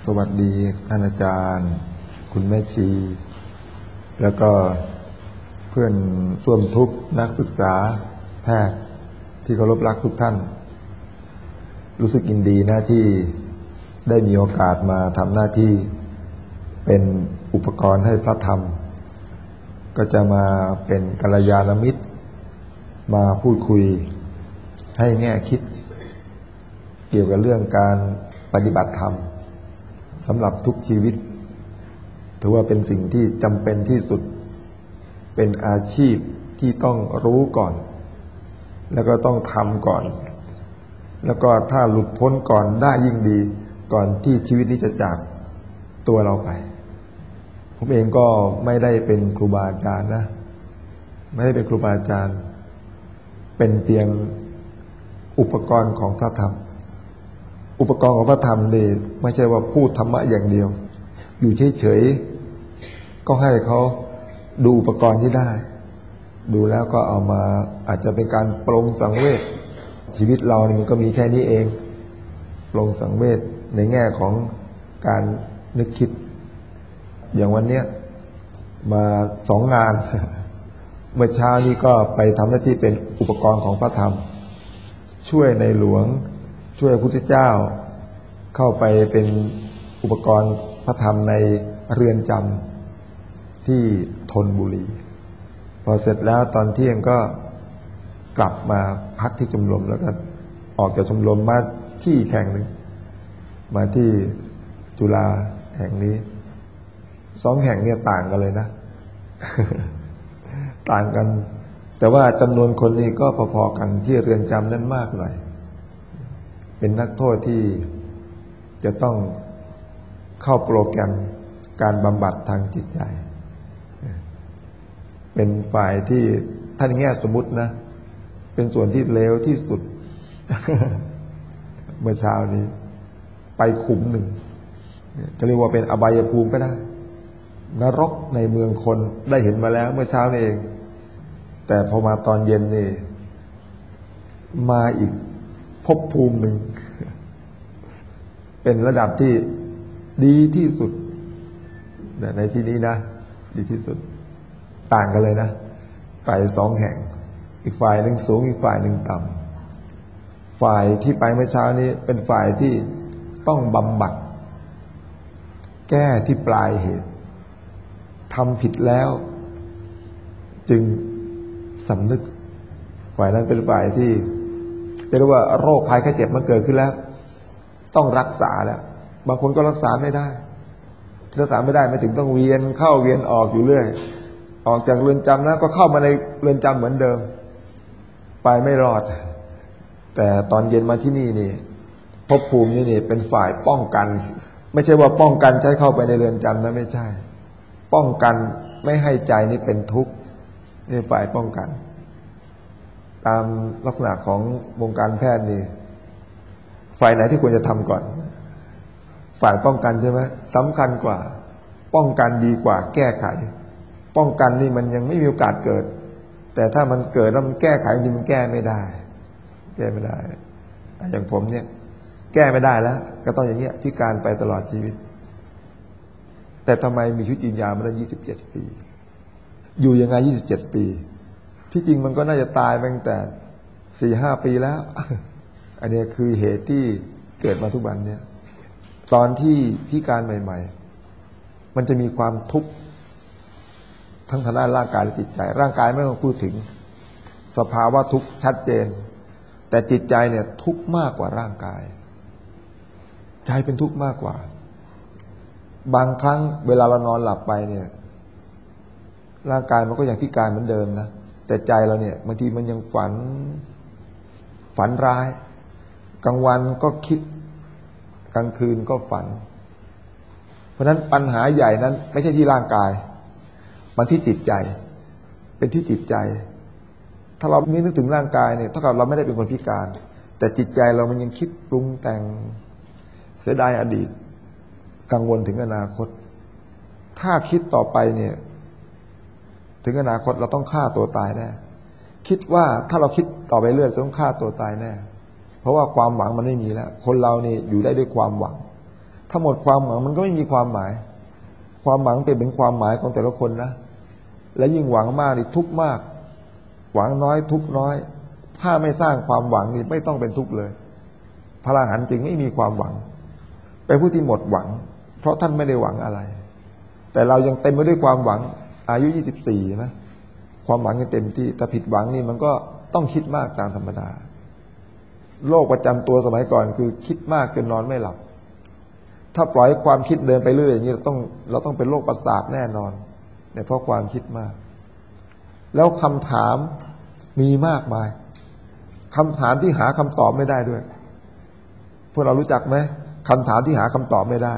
สวัสดีท่านอาจารย์คุณแม่ชีแล้วก็เพื่อนร่วมทุกข์นักศึกษาแพทย์ที่เคารพรักทุกท่านรู้สึกยินดีนะที่ได้มีโอกาสมาทำหน้าที่เป็นอุปกรณ์ให้พระธรรมก็จะมาเป็นกัลยาณมิตรมาพูดคุยให้แง่คิดเกี่ยวกับเรื่องการปฏิบัติธรรมสำหรับทุกชีวิตถือว่าเป็นสิ่งที่จำเป็นที่สุดเป็นอาชีพที่ต้องรู้ก่อนแล้วก็ต้องทำก่อนแล้วก็ถ้าหลุดพ้นก่อนได้ยิ่งดีก่อนที่ชีวิตนี้จะจากตัวเราไปผมเองก็ไม่ได้เป็นครูบาอาจารย์นะไม่ได้เป็นครูบาอาจารย์เป็นเพียงอุปกรณ์ของพระธรรมอุปกรณ์ของพระธรรมนี่ไม่ใช่ว่าพูดธรรมะอย่างเดียวอยู่เฉยๆก็ให้เขาดูอุปกรณ์ที่ได้ดูแล้วก็เอามาอาจจะเป็นการปรงสังเวชชีวิตเรานี่มันก็มีแค่นี้เองปรงสังเวชในแง่ของการนึกคิดอย่างวันเนี้ยมา2 งานเมื่อเช้านี้ก็ไปทำหน้าที่เป็นอุปกรณ์ของพระธรรมช่วยในหลวงช่วยพระพุทธเจ้าเข้าไปเป็นอุปกรณ์พระธรรมในเรือนจำที่ธนบุรีพอเสร็จแล้วตอนเที่ยงก็กลับมาพักที่ชมรมแล้วก็ออกจากชมรมมาที่แห่งหนึ่งมาที่จุฬาแห่งนี้2 แห่งเนี่ยต่างกันเลยนะ ต่างกันแต่ว่าจำนวนคนนี้ก็พอๆกันที่เรือนจำนั้นมากหน่อยเป็นนักโทษที่จะต้องเข้าโปรแกรมการบำบัดทางจิตใจเป็นฝ่ายที่ท่านแง่สมมุตินะเป็นส่วนที่เลวที่สุด เมื่อเช้านี้ไปขุมหนึ่งจะเรียกว่าเป็นอบายภูมิก็ได้นรกในเมืองคนได้เห็นมาแล้วเมื่อเช้านี้เองแต่พอมาตอนเย็นนี่มาอีกภพภูมิหนึ่ง เป็นระดับที่ดีที่สุดในที่นี้นะดีที่สุดต่างกันเลยนะไป2 แห่งอีกฝ่ายหนึ่งสูงอีกฝ่ายหนึ่งต่ำฝ่ายที่ไปเมื่อเช้านี้เป็นฝ่ายที่ต้องบำบัดแก้ที่ปลายเหตุทำผิดแล้วจึงสำนึกฝ่ายนั้นเป็นฝ่ายที่จะเรียกว่าโรคภัยไข้เจ็บมันเกิดขึ้นแล้วต้องรักษาแล้วบางคนก็รักษาไม่ได้รักษาไม่ได้ไม่ถึงต้องเวียนเข้าเวียนออกอยู่เรื่อยออกจากเรือนจำแล้วก็เข้ามาในเรือนจำเหมือนเดิมไปไม่รอดแต่ตอนเย็นมาที่นี่นี่ภพภูมินี่เป็นฝ่ายป้องกันไม่ใช่ว่าป้องกันใช้เข้าไปในเรือนจำนะไม่ใช่ป้องกันไม่ให้ใจนี่เป็นทุกข์นี่ฝ่ายป้องกันตามลักษณะของวงการแพทย์นี่ฝ่ายไหนที่ควรจะทำก่อนฝ่ายป้องกันใช่ไหมสำคัญกว่าป้องกันดีกว่าแก้ไขป้องกันนี่มันยังไม่มีโอกาสเกิดแต่ถ้ามันเกิดแล้วมันแก้ไขจริงมันแก้ไม่ได้อย่างผมเนี่ยแก้ไม่ได้แล้วก็ต้องอย่างเงี้ยพิการไปตลอดชีวิตแต่ทำไมมีชีวิตยืนยาวมาได้27 ปีอยู่ยังไง27 ปีที่จริงมันก็น่าจะตายไปตั้งแต่ 4-5 ปีแล้ว อันนี้คือเหตุที่เกิดมาทุกวันเนี่ยตอนที่พิการใหม่ๆมันจะมีความทุกข์ทั้งทางด้านร่างกายและจิตใจร่างกายไม่ต้องพูดถึงสภาวะทุกข์ชัดเจนแต่จิตใจเนี่ยทุกข์มากกว่าร่างกายใจเป็นทุกข์มากกว่าบางครั้งเวลาเรานอนหลับไปเนี่ยร่างกายมันก็ยังพิการเหมือนเดิมนะแต่ใจเราเนี่ยบางทีมันยังฝันร้ายกลางวันก็คิดกลางคืนก็ฝันเพราะฉะนั้นปัญหาใหญ่นั้นไม่ใช่ที่ร่างกายมันที่จิตใจเป็นที่จิตใจถ้าเราไม่นึกถึงร่างกายเนี่ยเท่ากับเราไม่ได้เป็นคนพิการแต่จิตใจเรามันยังคิดปรุงแต่งเสียดายอดีตกังวลถึงอนาคตถ้าคิดต่อไปเนี่ยถึงอนาคตเราต้องฆ่าตัวตายแน่คิดว่าถ้าเราคิดต่อไปเรื่อยจะต้องฆ่าตัวตายแน่เพราะว่าความหวังมันไม่มีแล้วคนเรานี่อยู่ได้ด้วยความหวังถ้าหมดความหวังมันก็ไม่มีความหมาย ความหวังเป็นความหมายของแต่ละคนนะและยิ่งหวังมากนี่ทุกข์มากหวังน้อยทุกข์น้อยถ้าไม่สร้างความหวังนี่ไม่ต้องเป็นทุกข์เลยพระอรหันต์จึงไม่มีความหวังเป็นผู้ที่หมดหวังเพราะท่านไม่ได้หวังอะไรแต่เรายังเต็มไปด้วยความหวังอายุ24นะความหวังยังเต็มที่แต่ผิดหวังนี่มันก็ต้องคิดมากตามธรรมดาโรคประจำตัวสมัยก่อนคือคิดมากจนนอนไม่หลับถ้าปล่อยความคิดเดินไปเรื่อยอย่างนี้เราต้องเป็นโรคประสาทแน่นอนเนี่ยเพราะความคิดมากแล้วคำถามมีมากมายคำถามที่หาคำตอบไม่ได้ด้วยพวกเรารู้จักไหมคำถามที่หาคำตอบไม่ได้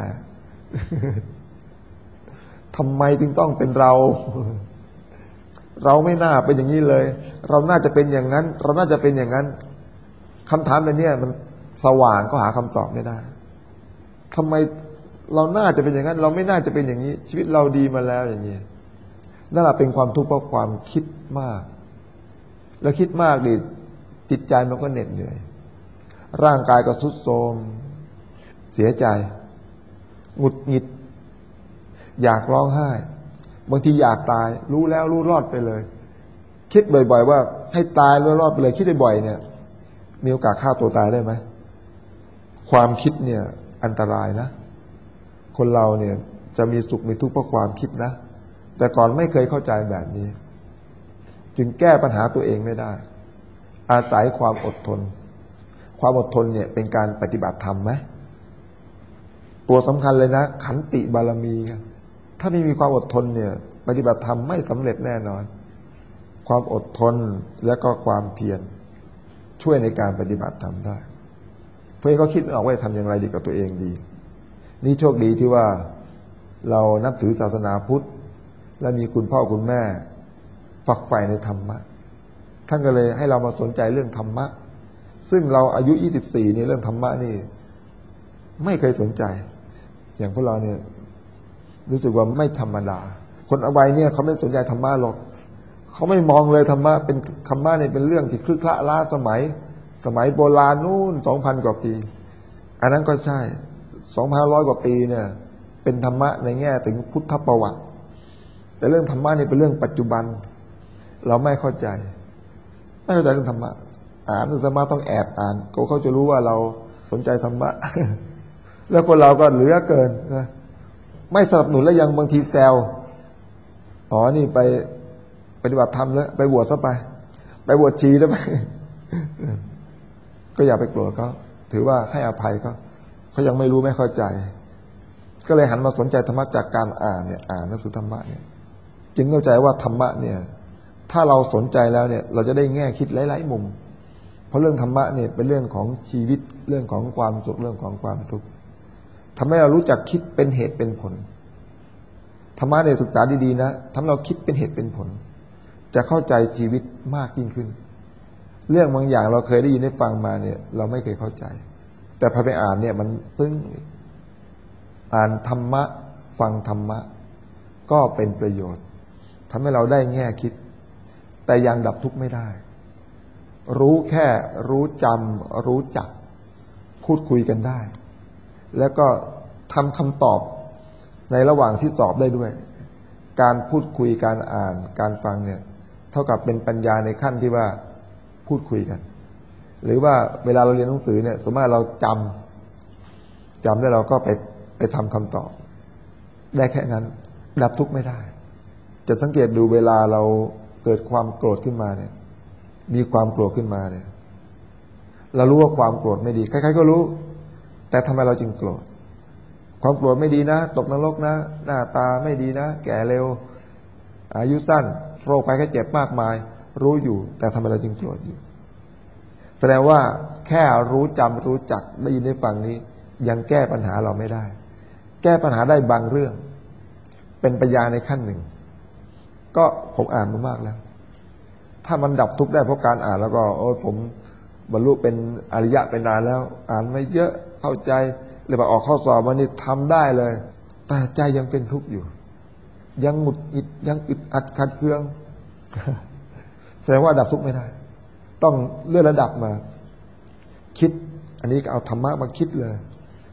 ทำไมจึงต้องเป็นเรา เราไม่น่าเป็นอย่างนี้เลยเราน่าจะเป็นอย่างนั้นเราน่าจะเป็นอย่างนั้นคำถามแบบนี้มันสว่างก็หาคำตอบไม่ได้ทำไมเราน่าจะเป็นอย่างนั้นเราไม่น่าจะเป็นอย่างนี้ชีวิตเราดีมาแล้วอย่างนี้นั่นแหละเป็นความทุกข์เพราะความคิดมากแล้วคิดมากดิจิตใจมันก็เหน็ดเหนื่อยร่างกายก็ทรุดโทรมเสียใจหงุดหงิดอยากร้องไห้บางทีอยากตายรู้แล้วรู้รอดไปเลยคิดบ่อยๆว่าให้ตายรู้รอดไปเลยคิดบ่อยๆเนี่ยมีโอกาสฆ่าตัวตายได้ไหมความคิดเนี่ยอันตรายนะคนเราเนี่ยจะมีสุขมีทุกข์เพราะความคิดนะแต่ก่อนไม่เคยเข้าใจแบบนี้จึงแก้ปัญหาตัวเองไม่ได้อาศัยความอดทนความอดทนเนี่ยเป็นการปฏิบัติธรรมไหมตัวสำคัญเลยนะขันติบารมีครับถ้าไม่มีความอดทนเนี่ยปฏิบัติธรรมไม่สำเร็จแน่นอนความอดทนและก็ความเพียรช่วยในการปฏิบัติธรรมได้เพื่อให้เขาคิดไม่ออกว่าจะทำอย่างไรดีกับตัวเองดีนี่โชคดีที่ว่าเรานับถือศาสนาพุทธและมีคุณพ่อคุณแม่ฝักใฝ่ในธรรมะท่านก็เลยให้เรามาสนใจเรื่องธรรมะซึ่งเราอายุ24นี่เรื่องธรรมะนี่ไม่เคยสนใจอย่างพวกเราเนี่ยรู้สึกว่าไม่ธรรมดาคนเอาไว้เนี่ยเขาไม่สนใจธรรมะหรอกเขาไม่มองเลยธรรมะเป็นธรรมะเนี่ยเป็นเรื่องที่คลึกคละล้าสมัยโบราณนู่น 2,000 กว่าปีอันนั้นก็ใช่ 2,500 กว่าปีเนี่ยเป็นธรรมะในแง่ถึงพุทธประวัติแต่เรื่องธรรมะนี่เป็นเรื่องปัจจุบันเราไม่เข้าใจเรื่องธรรมะอ่านธรรมะต้องแอบอ่านเขาจะรู้ว่าเราสนใจธรรมะ แล้วคนเราก็เหลือเกินนะไม่สนับสนุนแล้วยังบางทีแซวนี่ไปปฏิบัติธรรมแล้วไปบวชซะไปบวชชีแล้วไป ก็อย่าไปโกรธเขาถือว่าให้อภัยเขายังไม่รู้ไม่เข้าใจก็เลยหันมาสนใจธรรมะจากการอ่านหนังสือธรรมะเนี่ยจึงเข้าใจว่าธรรมะเนี่ยถ้าเราสนใจแล้วเนี่ยเราจะได้แง่คิดหลายๆมุมเพราะเรื่องธรรมะเนี่ยเป็นเรื่องของชีวิตเรื่องของความสุขเรื่องของความทุกข์ทำให้เรารู้จักคิดเป็นเหตุเป็นผลธรรมะเนี่ยศึกษาดีๆนะทำให้เราคิดเป็นเหตุเป็นผลจะเข้าใจชีวิตมากยิ่งขึ้นเรื่องบางอย่างเราเคยได้ยินได้ฟังมาเนี่ยเราไม่เคยเข้าใจแต่พอไปอ่านเนี่ยมันซึ้งอ่านธรรมะฟังธรรมะก็เป็นประโยชน์ทำให้เราได้แง่คิดแต่ยังดับทุกข์ไม่ได้รู้แค่รู้จำรู้จักพูดคุยกันได้แล้วก็ทำคำตอบในระหว่างที่สอบได้ด้วยการพูดคุยการอ่านการฟังเนี่ยเท่ากับเป็นปัญญาในขั้นที่ว่าพูดคุยกันหรือว่าเวลาเราเรียนหนังสือเนี่ยสมมติเราจำแล้วเราก็ไปทำคำตอบได้แค่นั้นดับทุกข์ไม่ได้จะสังเกตดูเวลาเราเกิดความโกรธขึ้นมาเนี่ยมีความโกรธขึ้นมาเนี่ยเรารู้ว่าความโกรธไม่ดีใครๆก็รู้แต่ทำไมเราจึงโกรธความโกรธไม่ดีนะตกนรกนะหน้าตาไม่ดีนะแก่เร็วอายุสั้นโรคภัยไข้เจ็บมากมายรู้อยู่แต่ทำไมเราจึงโกรธอยู่แสดงว่าแค่รู้จำรู้จักได้ยินได้ฟังนี้ยังแก้ปัญหาเราไม่ได้แก้ปัญหาได้บางเรื่องเป็นปัญญาในขั้นหนึ่งก็ผมอ่านมามากแล้วถ้ามันดับทุกข์ได้เพราะการอ่านแล้วก็ผมบรรลุเป็นอริยะเป็นนานแล้วอ่านไม่เยอะเข้าใจเลยว่าออกข้อสอบวันนี้ทำได้เลยแต่ใจยังเป็นทุกข์อยู่ยังหงุดหงิดยังอึดอัดขัดเคืองแสดงว่าดับทุกข์ไม่ได้ต้องเลื่อนระดับมาคิดอันนี้ก็เอาธรรมะมาคิดเลย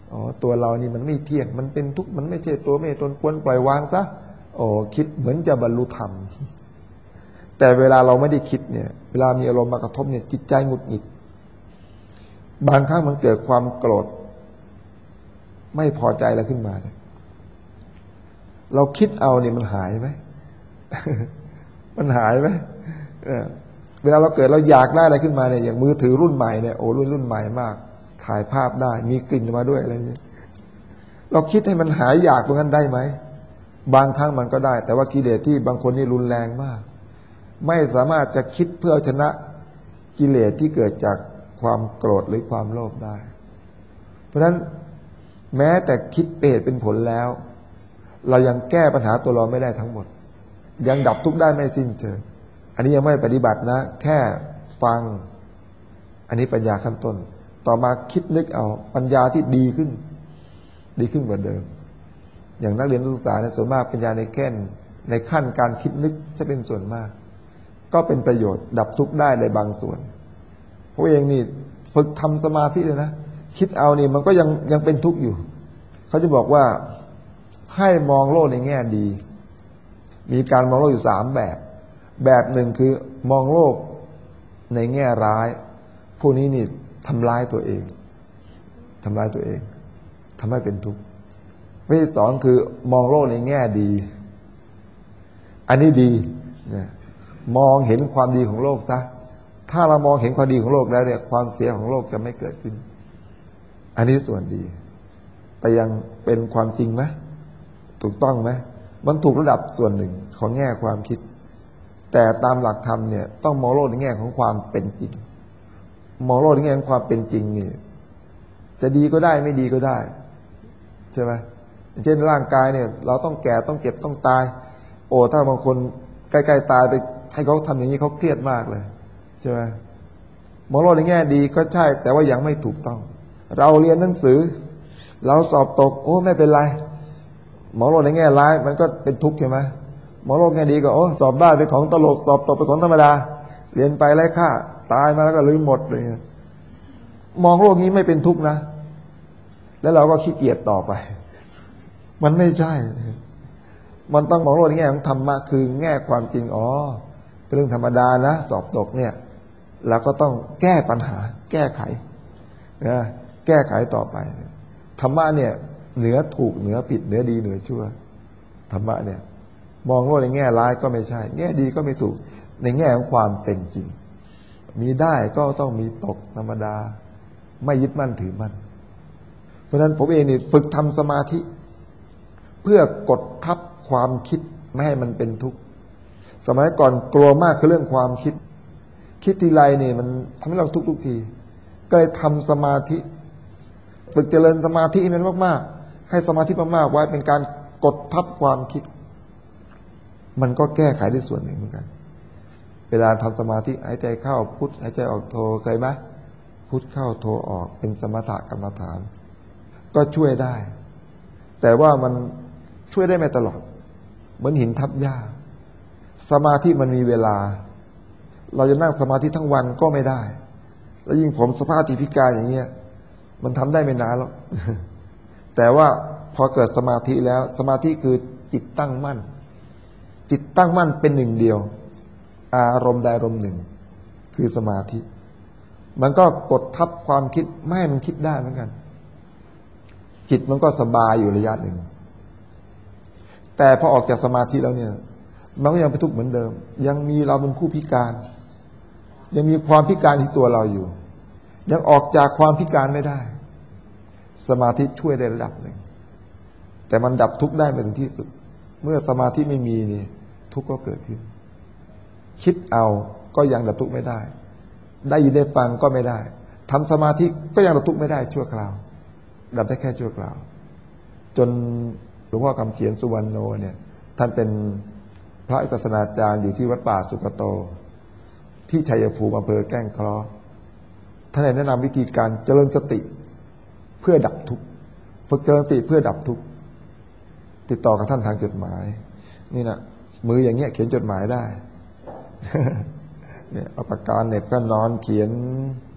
อ๋อตัวเรานี่มันไม่เที่ยงมันเป็นทุกข์มันไม่ใช่ตัวไม่ใช่ตนควรปล่อยวางซะโอ้คิดเหมือนจะบรรลุธรรมแต่เวลาเราไม่ได้คิดเนี่ยเวลามีอารมณ์มากระทบเนี่ยจิตใจหงุดหงิดบางครั้งมันเกิดความโกรธไม่พอใจอะไรขึ้นมาเนี่ยเราคิดเอาเนี่ยมันหายไหม มันหายไหมเวลาเราเกิดเราอยากได้อะไรขึ้นมาเนี่ยอย่างมือถือรุ่นใหม่เนี่ยโอ้รุ่นใหม่มากถ่ายภาพได้มีกลิ่นมาด้วยอะไรอย่างเงี้ยเราคิดให้มันหายอยากตรงนั้นได้ไหมบางครั้งมันก็ได้แต่ว่ากิเลสที่บางคนนี่รุนแรงมากไม่สามารถจะคิดเพื่อชนะกิเลสที่เกิดจากความโกรธหรือความโลภได้เพราะฉะนั้นแม้แต่คิดเป็นผลแล้วเรายังแก้ปัญหาตัวเราไม่ได้ทั้งหมดยังดับทุกข์ได้ไม่สิ้นเชิงอันนี้ยังไม่ปฏิบัตินะแค่ฟังอันนี้ปัญญาขั้นต้นต่อมาคิดนึกเอาปัญญาที่ดีขึ้นกว่าเดิมอย่างนักเรียนนักศึกษาในส่วนมากปัญญาในขั้นการคิดนึกจะเป็นส่วนมากก็เป็นประโยชน์ดับทุกข์ได้ในบางส่วนเพราะเองนี่ฝึกทำสมาธิเลยนะคิดเอานี่มันก็ยังเป็นทุกข์อยู่เขาจะบอกว่าให้มองโลกในแง่ดีมีการมองโลกอยู่แบบหนึ่งคือมองโลกในแง่ร้ายพวกนี้นี่ทำร้ายตัวเองทำให้เป็นทุกข์วิธีสองคือมองโลกในแง่ดีอันนี้ดีนะมองเห็นความดีของโลกซะถ้าเรามองเห็นความดีของโลกแล้วเนี่ยความเสียของโลกจะไม่เกิดขึ้นอันนี้ส่วนดีแต่ยังเป็นความจริงไหมถูกต้องไหมมันถูกระดับส่วนหนึ่งของแง่ความคิดแต่ตามหลักธรรมเนี่ยต้องมองโลกในแง่ของความเป็นจริงมองโลกในแง่ของความเป็นจริงนี่จะดีก็ได้ไม่ดีก็ได้ใช่ไหมเช่นร่างกายเนี่ยเราต้องแก่ต้องเจ็บต้องตายโอ้ถ้าบางคนใกล้ๆตายไปให้เขาทำอย่างนี้เขาเครียดมากเลยใช่ไหมมองโลกในแง่ดีก็ใช่แต่ว่ายังไม่ถูกต้องเราเรียนหนังสือเราสอบตกโอ้ไม่เป็นไรมองโลกในแง่ร้ายมันก็เป็นทุกข์ใช่ไหมมองโลกแง่ดีก็โอ้สอบได้เป็นของตลกสอบตกเป็นของธรรมดาเรียนไปไร้ค่าตายมาแล้วก็ลืมหมดเลยมองโลกนี้ไม่เป็นทุกข์นะแล้วเราก็ขี้เกียจต่อไปมันไม่ใช่มันต้องมองโลกในแง่ของธรรมะคือแง่ความจริงอ๋อเป็นเรื่องธรรมดานะสอบตกเนี่ยเราก็ต้องแก้ปัญหาแก้ไขนะแก้ไขต่อไปธรรมะเนี่ยเหนือถูกเหนือผิดเหนือดีเหนือชั่วธรรมะเนี่ยมองโลกในแง่ร้ายก็ไม่ใช่แง่ดีก็ไม่ถูกในแง่ของความเป็นจริงมีได้ก็ต้องมีตกธรรมดาไม่ยึดมั่นถือมั่นเพราะฉะนั้นผมเองนี่ฝึกทำสมาธิเพื่อกดทับความคิดไม่ให้มันเป็นทุกข์สมัยก่อนกลัวมากคือเรื่องความคิดทีไรนี่มันทำให้เราทุกทีก็เลยทำสมาธิฝึกเจริญสมาธิให้มันมากๆให้สมาธิมากๆไว้เป็นการกดทับความคิดมันก็แก้ไขได้ส่วนหนึ่งเหมือนกันเวลาทำสมาธิหายใจเข้าพุทหายใจออกโทเคยไหมพุทเข้าโทออกเป็นสมถกรรมฐานก็ช่วยได้แต่ว่ามันช่วยได้ไม่ตลอดเหมือนหินทับหญ้าสมาธิมันมีเวลาเราจะนั่งสมาธิทั้งวันก็ไม่ได้แล้วยิ่งผมสภาพที่พิการอย่างเงี้ยมันทำได้ไม่นานหรอก แต่ว่าพอเกิดสมาธิแล้วสมาธิคือจิตตั้งมั่นจิตตั้งมั่นเป็นหนึ่งเดียวอารมณ์ใดอารมณ์หนึ่งคือสมาธิมันก็กดทับความคิดไม่ให้มันคิดได้เหมือนกันจิตมันก็สบายอยู่ระยะหนึ่งแต่พอออกจากสมาธิแล้วเนี่ยมันก็ยังเป็นทุกข์เหมือนเดิมยังมีเราเป็นผู้พิการยังมีความพิการที่ตัวเราอยู่ยังออกจากความพิการไม่ได้สมาธิช่วยได้ระดับหนึ่งแต่มันดับทุกข์ได้ไม่ถึงที่สุดเมื่อสมาธิไม่มีนี่ทุกข์ก็เกิดขึ้นคิดเอาก็ยังดับทุกข์ไม่ได้ได้ยินได้ฟังก็ไม่ได้ทำสมาธิก็ยังดับทุกข์ไม่ได้ชั่วคราวดับได้แค่ชั่วคราวจนหลวงพ่อคำเขียนสุวรรณโนเนี่ยท่านเป็นพระวิปัสสนาจารย์อยู่ที่วัดป่าสุกโตที่ชัยภูมิอำเภอแก้งเคราะห์ท่านได้แนะนำวิธีการเจริญสติเพื่อดับทุกข์ฝึกเจริญสติเพื่อดับทุกข์ติดต่อกับท่านทางจดหมายนี่นะมืออย่างเงี้ยเขียนจดหมายได้ เนี่ยเอาปากกาเหน็บก็นอนเขียน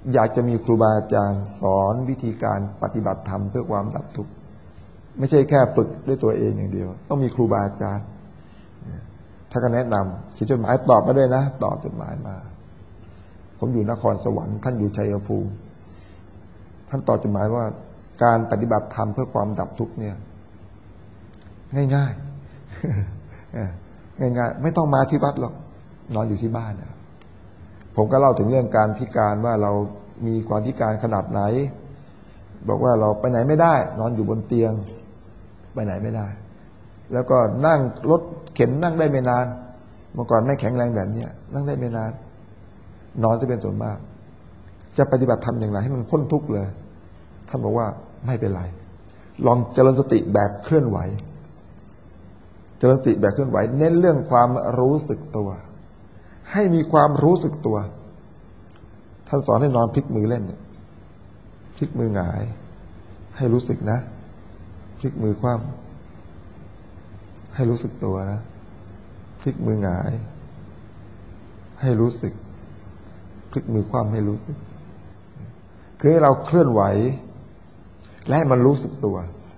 อยากจะมีครูบาอาจารย์สอนวิธีการปฏิบัติธรรมเพื่อความดับทุกข์ไม่ใช่แค่ฝึกด้วยตัวเองอย่างเดียวต้องมีครูบาอาจารย์ถ้าก็แนะนำเขียนจดหมายตอบมาด้วยนะตอบจดหมายมาผมอยู่นครสวรรค์ท่านอยู่ชัยภูมิท่านตอบจดหมายว่าการปฏิบัติธรรมเพื่อความดับทุกข์เนี่ยง่ายๆง่ายๆไม่ต้องมาที่วัดหรอกนอนอยู่ที่บ้านนะผมก็เล่าถึงเรื่องการพิการว่าเรามีความพิการขนาดไหนบอกว่าเราไปไหนไม่ได้นอนอยู่บนเตียงไปไหนไม่ได้แล้วก็นั่งรถเข็นนั่งได้ไม่นานเมื่อก่อนไม่แข็งแรงแบบนี้นั่งได้ไม่นานนอนจะเป็นส่วนมากจะปฏิบัติธรรมอย่างไรให้มันพ้นทุกข์เลยท่านบอกว่าไม่เป็นไรลองเจริญสติแบบเคลื่อนไหวเจริญสติแบบเคลื่อนไหวเน้นเรื่องความรู้สึกตัวให้มีความรู้สึกตัวท่านสอนให้นอนพลิกมือเล่นพลิกมือหงายให้รู้สึกนะพลิกมือคว่ำให้รู้สึกตัวนะพลิกมือหงายให้รู้สึกพลิกมือคว่ำให้รู้สึกคือให้เราเคลื่อนไหวและให้มันรู้สึกตัว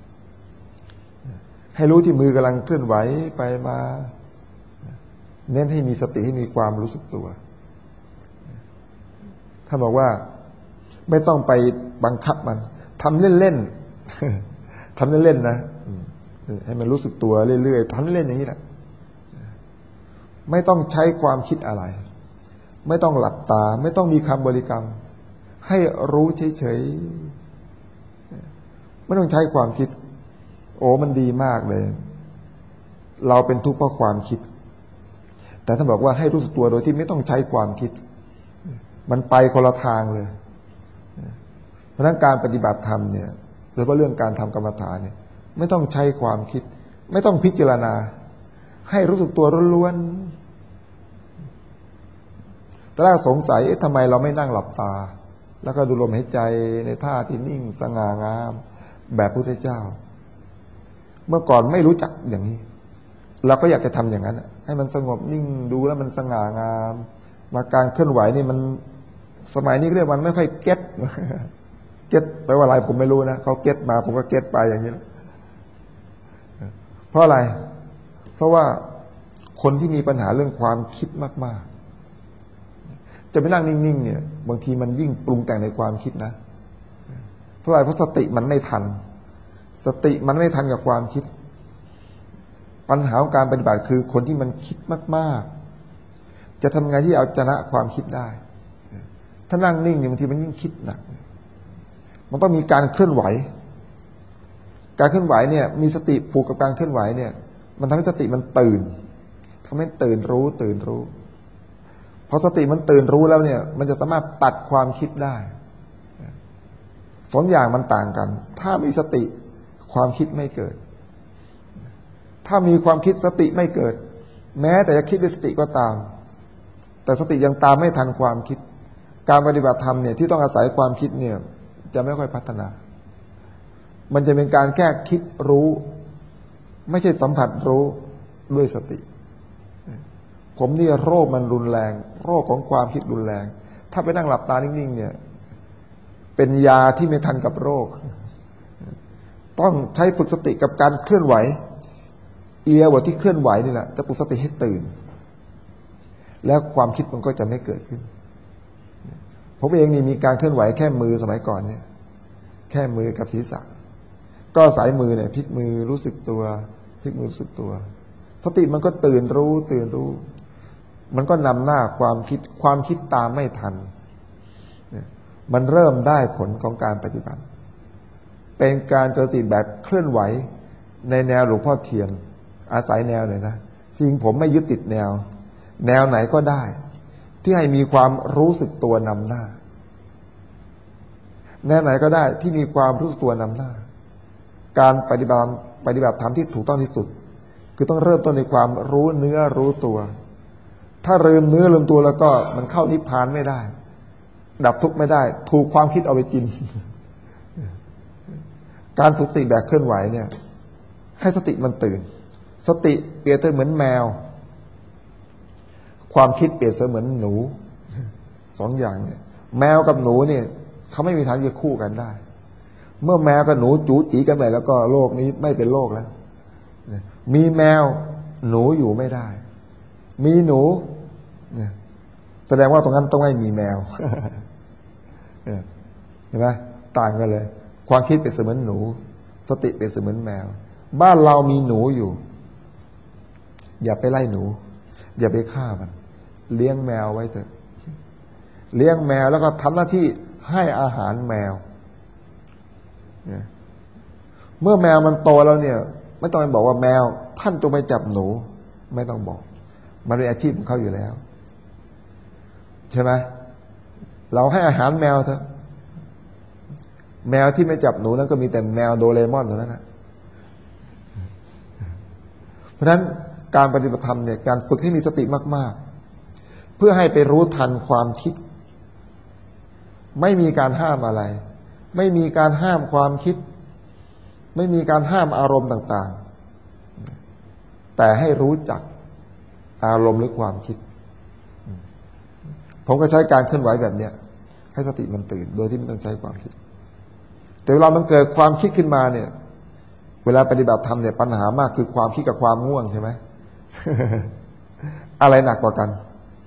ให้รู้ที่มือกำลังเคลื่อนไหวไปมาเน้นให้มีสติให้มีความรู้สึกตัวท่านบอกว่าไม่ต้องไปบังคับมันทำเล่นๆทำเล่นๆนะให้มันรู้สึกตัวเรื่อยๆทำเล่นๆอย่างนี้แหละไม่ต้องใช้ความคิดอะไรไม่ต้องหลับตาไม่ต้องมีคำบริกรรมให้รู้เฉยๆไม่ต้องใช้ความคิดโอ้มันดีมากเลยเราเป็นทุกข์เพราะความคิดแต่ท่านบอกว่าให้รู้สึกตัวโดยที่ไม่ต้องใช้ความคิดมันไปคนละทางเลยเพราะฉะนั้นการปฏิบัติธรรมเนี่ยโดยเฉพาะเรื่องการทำกรรมฐานเนี่ยไม่ต้องใช้ความคิดไม่ต้องพิจารณาให้รู้สึกตัวล้วนๆแต่ถ้าสงสัยทำไมเราไม่นั่งหลับตาแล้วก็ดูลมหายใจในท่าที่นิ่งสง่างามแบบพระพุทธเจ้าเมื่อก่อนไม่รู้จักอย่างนี้เราก็อยากจะทำอย่างนั้นให้มันสงบนิ่งดูแล้วมันสง่างามมาการเคลื่อนไหวนี่มันสมัยนี้เรียกมันไม่ค่อยเก็ตเก็ตแปลว่าอะไรผมไม่รู้นะเขาเก็ตมาผมก็เก็ตไปอย่างนี้เพราะอะไรเพราะว่าคนที่มีปัญหาเรื่องความคิดมากๆจะไปนั่งนิ่งๆเนี่ยบางทีมันยิ่งปรุงแต่งในความคิดนะเพราะอะไรเพราะสติมันไม่ทันสติมันไม่ทันกับความคิดปัญหาของการปฏิบัติคือคนที่มันคิดมากๆจะทำไงที่เอาชนะความคิดได้ถ้านั่งนิ่งเนี่ยบางทีมันยิ่งคิดหนักมันต้องมีการเคลื่อนไหวการเคลื่อนไหวเนี่ยมีสติผูกกับการเคลื่อนไหวเนี่ยมันทำให้สติมันตื่นทำให้ตื่นรู้พอสติมันตื่นรู้แล้วเนี่ยมันจะสามารถตัดความคิดได้สองอย่างมันต่างกันถ้ามีสติความคิดไม่เกิดถ้ามีความคิดสติไม่เกิดแม้แต่จะคิดด้วยสติก็ตามแต่สติยังตามไม่ทันความคิดการปฏิบัติธรรมเนี่ยที่ต้องอาศัยความคิดเนี่ยจะไม่ค่อยพัฒนามันจะเป็นการแค่คิดรู้ไม่ใช่สัมผัสรู้ด้วยสติผมนี่โรคมันรุนแรงโรคของความคิดรุนแรงถ้าไปนั่งหลับตานิ่งๆเนี่ยเป็นยาที่ไม่ทันกับโรคต้องใช้ฝึกสติกับการเคลื่อนไหวอิริยาบถที่เคลื่อนไหวนี่แหละจะปลุกสติให้ตื่นแล้วความคิดมันก็จะไม่เกิดขึ้นผมเองนี่มีการเคลื่อนไหวแค่มือสมัยก่อนเนี่ยแค่มือกับศีรษะก็สายมือเนี่ยพลิกมือรู้สึกตัวพลิกมือรู้สึกตัวสติมันก็ตื่นรู้มันก็นำหน้าความคิดตามไม่ทันมันเริ่มได้ผลของการปฏิบัติเป็นการเจริญสติแบบเคลื่อนไหวในแนวหลวงพ่อเทียนอาศัยแนวเลยนะจริงผมไม่ยึดติดแนวไหนก็ได้ที่ให้มีความรู้สึกตัวนำหน้าแนวไหนก็ได้ที่มีความรู้สึกตัวนำหน้าการปฏิบัติธรรมที่ถูกต้องที่สุดคือต้องเริ่มต้นในความรู้เนื้อรู้ตัวถ้าลืมเนื้อลืมตัวแล้วก็มันเข้านิพพานไม่ได้ดับทุกข์ไม่ได้ถูกความคิดเอาไปกินการฝึกสติแบบเคลื่อนไหวเนี่ยให้สติมันตื่นสติเปรียบเสมือนแมวความคิดเปรียบเสมือนหนูสองอย่างเนี่ยแมวกับหนูเนี่ยเขาไม่มีทางจะคู่กันได้เมื่อแมวกับหนูจู๋จีกันไปแล้วก็โลกนี้ไม่เป็นโลกแล้วมีแมวหนูอยู่ไม่ได้มีหนูแสดงว่าตรงนั้นต้องไม่มีแมวเห็นไหมต่างกันเลยความคิดเป็นเสมือนหนูสติเป็นเสมือนแมวบ้านเรามีหนูอยู่อย่าไปไล่หนูอย่าไปฆ่ามันเลี้ยงแมวไว้เถอะเลี้ยงแมวแล้วก็ทำหน้าที่ให้อาหารแมวเมื่อแมวมันโตแล้วเนี่ยไม่ต้องไปบอกว่าแมวท่านจงไปจับหนูไม่ต้องบอกมันเป็นอาชีพของเขาอยู่แล้วใช่ไหมเราให้อาหารแมวเถอะแมวที่ไม่จับหนูนั้นก็มีแต่แมวโดเรมอนเท่านั้นนะเพราะฉะนั้นการปฏิบัติธรรมเนี่ยการฝึกให้มีสติมากๆเพื่อให้ไปรู้ทันความคิดไม่มีการห้ามอะไรไม่มีการห้ามความคิดไม่มีการห้ามอารมณ์ต่างๆแต่ให้รู้จักอารมณ์หรือความคิดผมก็ใช้การเคลื่อนไหวแบบเนี้ยให้สติมันตื่นโดยที่ไม่ต้องใช้ความคิดแต่เวลามันเกิดความคิดขึ้นมาเนี่ยเวลาปฏิบัติธรรมเนี่ยปัญหามากคือความคิดกับความง่วงใช่ไหม อะไรหนักกว่ากัน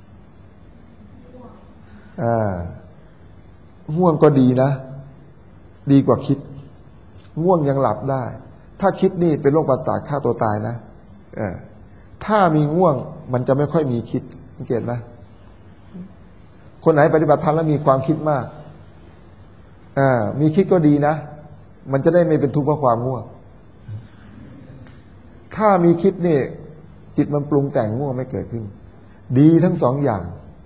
ง่วงก็ดีนะดีกว่าคิดง่วงยังหลับได้ถ้าคิดนี่เป็นโรคประสาทฆ่าตัวตายนะถ้ามีง่วงมันจะไม่ค่อยมีคิดสังเกตไหมคนไหนปฏิบัติธรรมแล้วมีความคิดมากมีคิดก็ดีนะมันจะได้ไม่เป็นทุกข์เพราะความง่วงถ้ามีคิดนี่จิตมันปรุงแต่งง่วงไม่เกิดขึ้นดีทั้งสองอย่าง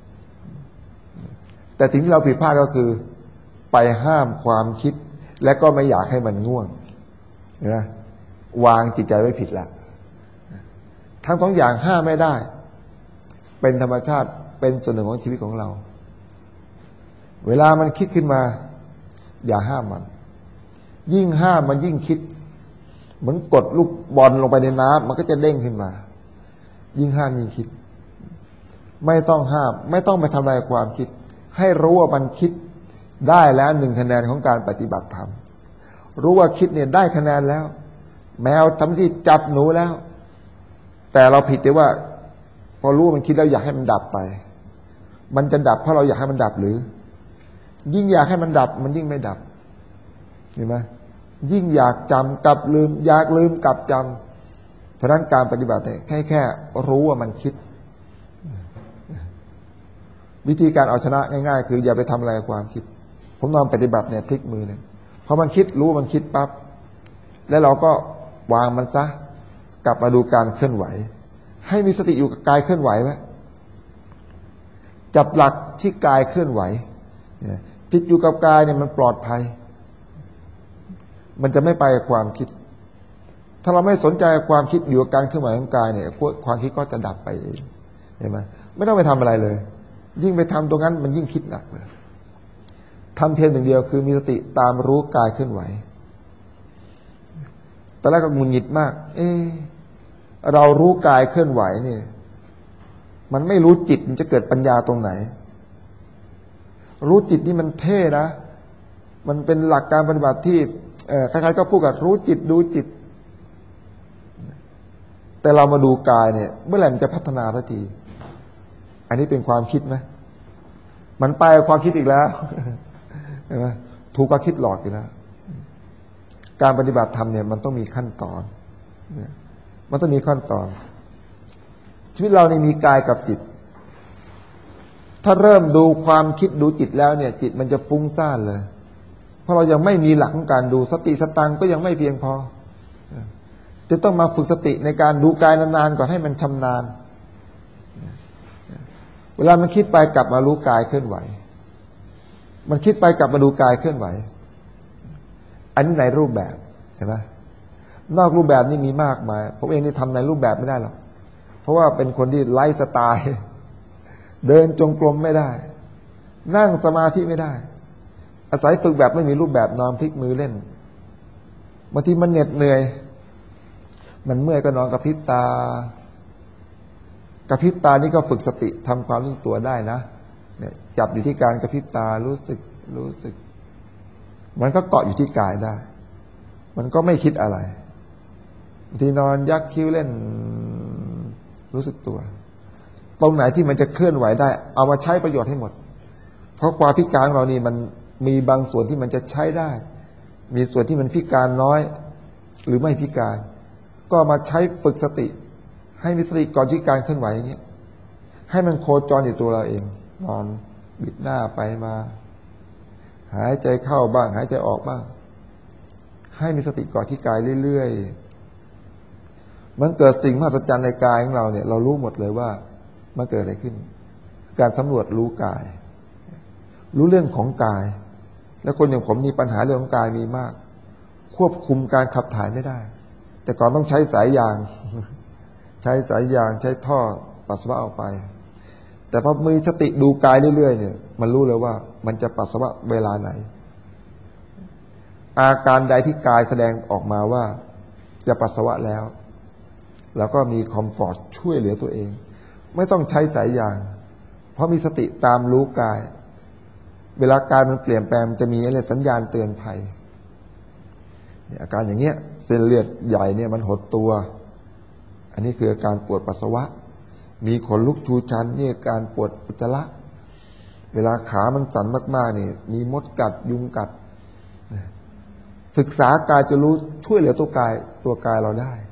แต่สิ่งที่เราผิดพลาดก็คือไปห้ามความคิดและก็ไม่อยากให้มันง่วงนะวางจิตใจไว้ผิดละทั้งสองอย่างห้ามไม่ได้เป็นธรรมชาติเป็นส่วนหนึ่งของชีวิตของเราเวลามันคิดขึ้นมาอย่าห้ามมันยิ่งห้ามมันยิ่งคิดเหมือนกดลูกบอลลงไปในน้ำมันก็จะเด้งขึ้นมายิ่งห้ามยิ่งคิดไม่ต้องห้ามไม่ต้องไปทำลายความคิดให้รู้ว่ามันคิดได้แล้ว1 คะแนนของการปฏิบัติธรรมรู้ว่าคิดเนี่ยได้คะแนนแล้วแมวทำที่จับหนูแล้วแต่เราผิดที่ว่าพอรู้ว่ามันคิดแล้วอยากให้มันดับไปมันจะดับเพราะเราอยากให้มันดับหรือยิ่งอยากให้มันดับมันยิ่งไม่ดับเห็นไหมยิ่งอยากจำกลับลืมอยากลืมกลับจำเพราะนั้นการปฏิบัติเนี่ยแค่รู้ว่ามันคิดวิธีการเอาชนะง่ายๆคืออย่าไปทำอะไรกับความคิดผมลองปฏิบัติเนี่ยพลิกมือเนี่ยพอมันคิดรู้มันคิดปั๊บแล้วเราก็วางมันซะกลับมาดูการเคลื่อนไหวให้มีสติอยู่กับกายเคลื่อนไหวไว้จับหลักที่กายเคลื่อนไหวจิตอยู่กับกายเนี่ยมันปลอดภัยมันจะไม่ไปกับความคิดถ้าเราไม่สนใจความคิดอยู่กับการเคลื่อนไหวของกายเนี่ยความคิดก็จะดับไปเองเห็นไหมไม่ต้องไปทำอะไรเลยยิ่งไปทำตรงนั้นมันยิ่งคิดหนักเลยทำเพียงอย่างเดียวคือมีสติตามรู้กายเคลื่อนไหวตอนแรกก็หงุดหงิดมากเรารู้กายเคลื่อนไหวเนี่ยมันไม่รู้จิตมันจะเกิดปัญญาตรงไหนรู้จิตนี่มันเท่นะมันเป็นหลักการปฏิบัติที่ใครๆก็พูดกับรู้จิตดูจิตแต่เรามาดูกายเนี่ยเมื่อไหร่มันจะพัฒนาสักทีอันนี้เป็นความคิดไหมมันไปความคิดอีกแล้วเห็นไหมถูกความคิดหลอกอยู่แล้วการปฏิบัติธรรมเนี่ยมันต้องมีขั้นตอนมันต้องมีขั้นตอนชีวิตเราเนี่ยมีกายกับจิตถ้าเริ่มดูความคิดดูจิตแล้วเนี่ยจิตมันจะฟุ้งซ่านเลยเพราะเรายังไม่มีหลักของการดูสติสตังก็ยังไม่เพียงพอจะต้องมาฝึกสติในการดูกายนานๆก่อนให้มันชำนาญเวลามันคิดไปกลับมารู้กายเคลื่อนไหวมันคิดไปกลับมาดูกายเคลื่อนไหวอันนี้ในรูปแบบเห็นไหมนอกรูปแบบนี่มีมากมายผมเองนี่ทำในรูปแบบไม่ได้หรอกเพราะว่าเป็นคนที่ไร้สไตล์เดินจงกรมไม่ได้นั่งสมาธิไม่ได้อาศัยฝึกแบบไม่มีรูปแบบนอนพลิกมือเล่นบางทีมันเหน็ดเหนื่อยมันเมื่อยก็นอนกระพริบตากระพริบตานี่ก็ฝึกสติทำความรู้สึกตัวได้นะเนี่ยจับอยู่ที่การกระพริบตารู้สึกมันก็เกาะอยู่ที่กายได้มันก็ไม่คิดอะไรบางทีนอนยักคิ้วเล่นรู้สึกตัวตรงไหนที่มันจะเคลื่อนไหวได้เอามาใช้ประโยชน์ให้หมดเพราะความพิการของเรานี่มันมีบางส่วนที่มันจะใช้ได้มีส่วนที่มันพิการน้อยหรือไม่พิการก็มาใช้ฝึกสติให้มีสติก่อนที่การเคลื่อนไหวอย่างเงี้ยให้มันโคจรอยู่ตัวเราเองนอนบิดหน้าไปมาหายใจเข้าบ้างหายใจออกบ้างให้มีสติก่อนที่กายเรื่อยๆมันเกิดสิ่งมหัศจรรย์ในกายของเราเนี่ยเรารู้หมดเลยว่ามันเกิดอะไรขึ้นการสำรวจรู้กายรู้เรื่องของกายแล้วคนอย่างผมมีปัญหาเรื่องของกายมีมากควบคุมการขับถ่ายไม่ได้แต่ก่อนต้องใช้สายยางใช้สายยางใช้ท่อปัสสาวะออกไปแต่พอมีสติดูกายเรื่อยๆเนี่ยมันรู้เลยว่ามันจะปัสสาวะเวลาไหนอาการใดที่กายแสดงออกมาว่าจะปัสสาวะแล้วเราก็มีคอมฟอร์ตช่วยเหลือตัวเองไม่ต้องใช้สายยางเพราะมีสติตามรู้กายเวลากายมันเปลี่ยนแปลงจะมีอะไรสัญญาณเตือนภัยอาการอย่างเงี้ยเส้นเลือดใหญ่เนี่ยมันหดตัวอันนี้คืออาการปวดปัสสาวะมีขนลุกชูชันนี่อาการปวดอุจจาระเวลาขามันสั่นมากๆนี่มีมดกัดยุงกัดศึกษากายจะรู้ช่วยเหลือตัวกายเราได้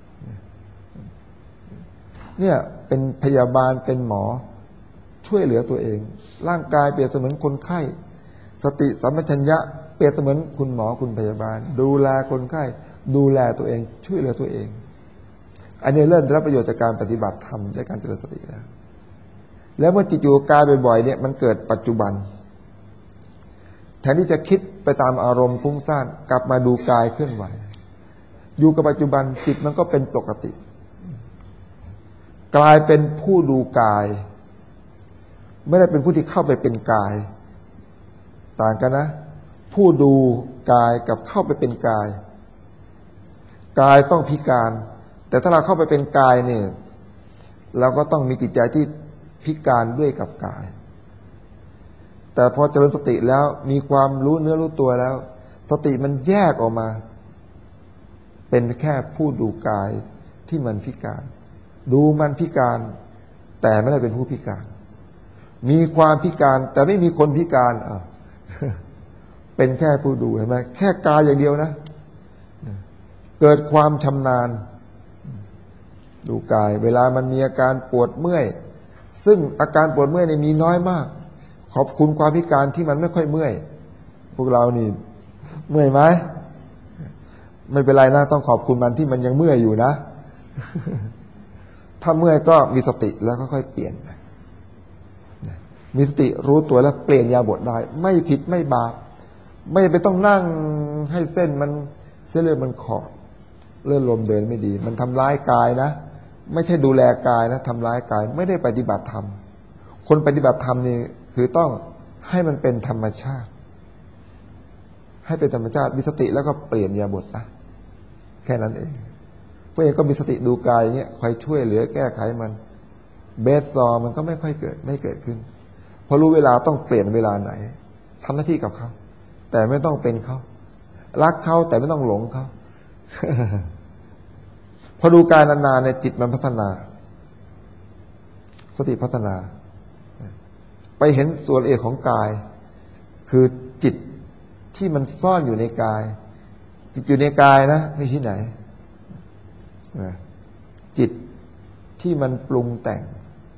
เนี่ยเป็นพยาบาลเป็นหมอช่วยเหลือตัวเองร่างกายเปรียบเสมือนคนไข้สติสัมปชัญญะเปรียบเสมือนคุณหมอคุณพยาบาลดูแลคนไข้ดูแลตัวเองช่วยเหลือตัวเองอันนี้เริ่มได้รับประโยชน์จากการปฏิบัติธรรมจากการเจริญสติแล้วเมื่อจิตอยู่กับกายบ่อยๆเนี่ยมันเกิดปัจจุบันแทนที่จะคิดไปตามอารมณ์ฟุ้งซ่านกลับมาดูกายเคลื่อนไหวอยู่กับปัจจุบันจิตมันก็เป็นปกติกลายเป็นผู้ดูกายไม่ได้เป็นผู้ที่เข้าไปเป็นกายต่างกันนะผู้ดูกายกับเข้าไปเป็นกายกายต้องพิการแต่ถ้าเราเข้าไปเป็นกายเนี่ยเราก็ต้องมีจิตใจที่พิการด้วยกับกายแต่พอเจริญสติแล้วมีความรู้เนื้อรู้ตัวแล้วสติมันแยกออกมาเป็นแค่ผู้ดูกายที่มันพิการดูมันพิการแต่ไม่ได้เป็นผู้พิการมีความพิการแต่ไม่มีคนพิการเป็นแค่ผู้ดูเห็นไหมแค่กายอย่างเดียวนะเกิดความชำนาญดูกายเวลามันมีอาการปวดเมื่อยซึ่งอาการปวดเมื่อยนี่มีน้อยมากขอบคุณความพิการที่มันไม่ค่อยเมื่อยพวกเรานี่เมื่อยไหมไม่เป็นไรนะต้องขอบคุณมันที่มันยังเมื่อยอยู่นะถ้าเมื่อยก็มีสติแล้วค่อยๆเปลี่ยนมีสติรู้ตัวแล้วเปลี่ยนยาบทได้ไม่ผิดไม่บาปไม่ไปต้องนั่งให้เส้นเลือดมันขอดเลือดลมเดินไม่ดีมันทำร้ายกายนะไม่ใช่ดูแลกายนะทำร้ายกายไม่ได้ปฏิบัติธรรมคนปฏิบัติธรรมนี่คือต้องให้มันเป็นธรรมชาติให้เป็นธรรมชาติมีสติแล้วก็เปลี่ยนยาบทนะแค่นั้นเองพวกเองก็มีสติดูกายเงี้ยคอยช่วยเหลือแก้ไขมันเบสซอมันก็ไม่เกิดขึ้นพอรู้เวลาต้องเปลี่ยนเวลาไหนทำหน้าที่กับเขาแต่ไม่ต้องเป็นเขารักเขาแต่ไม่ต้องหลงเขา พอดูกายนานๆในจิตมันพัฒนาสติพัฒนาไปเห็นส่วนละเอียดของกายคือจิตที่มันซ่อนอยู่ในกายจิตอยู่ในกายนะไม่ที่ไหนจิตที่มันปรุงแต่ง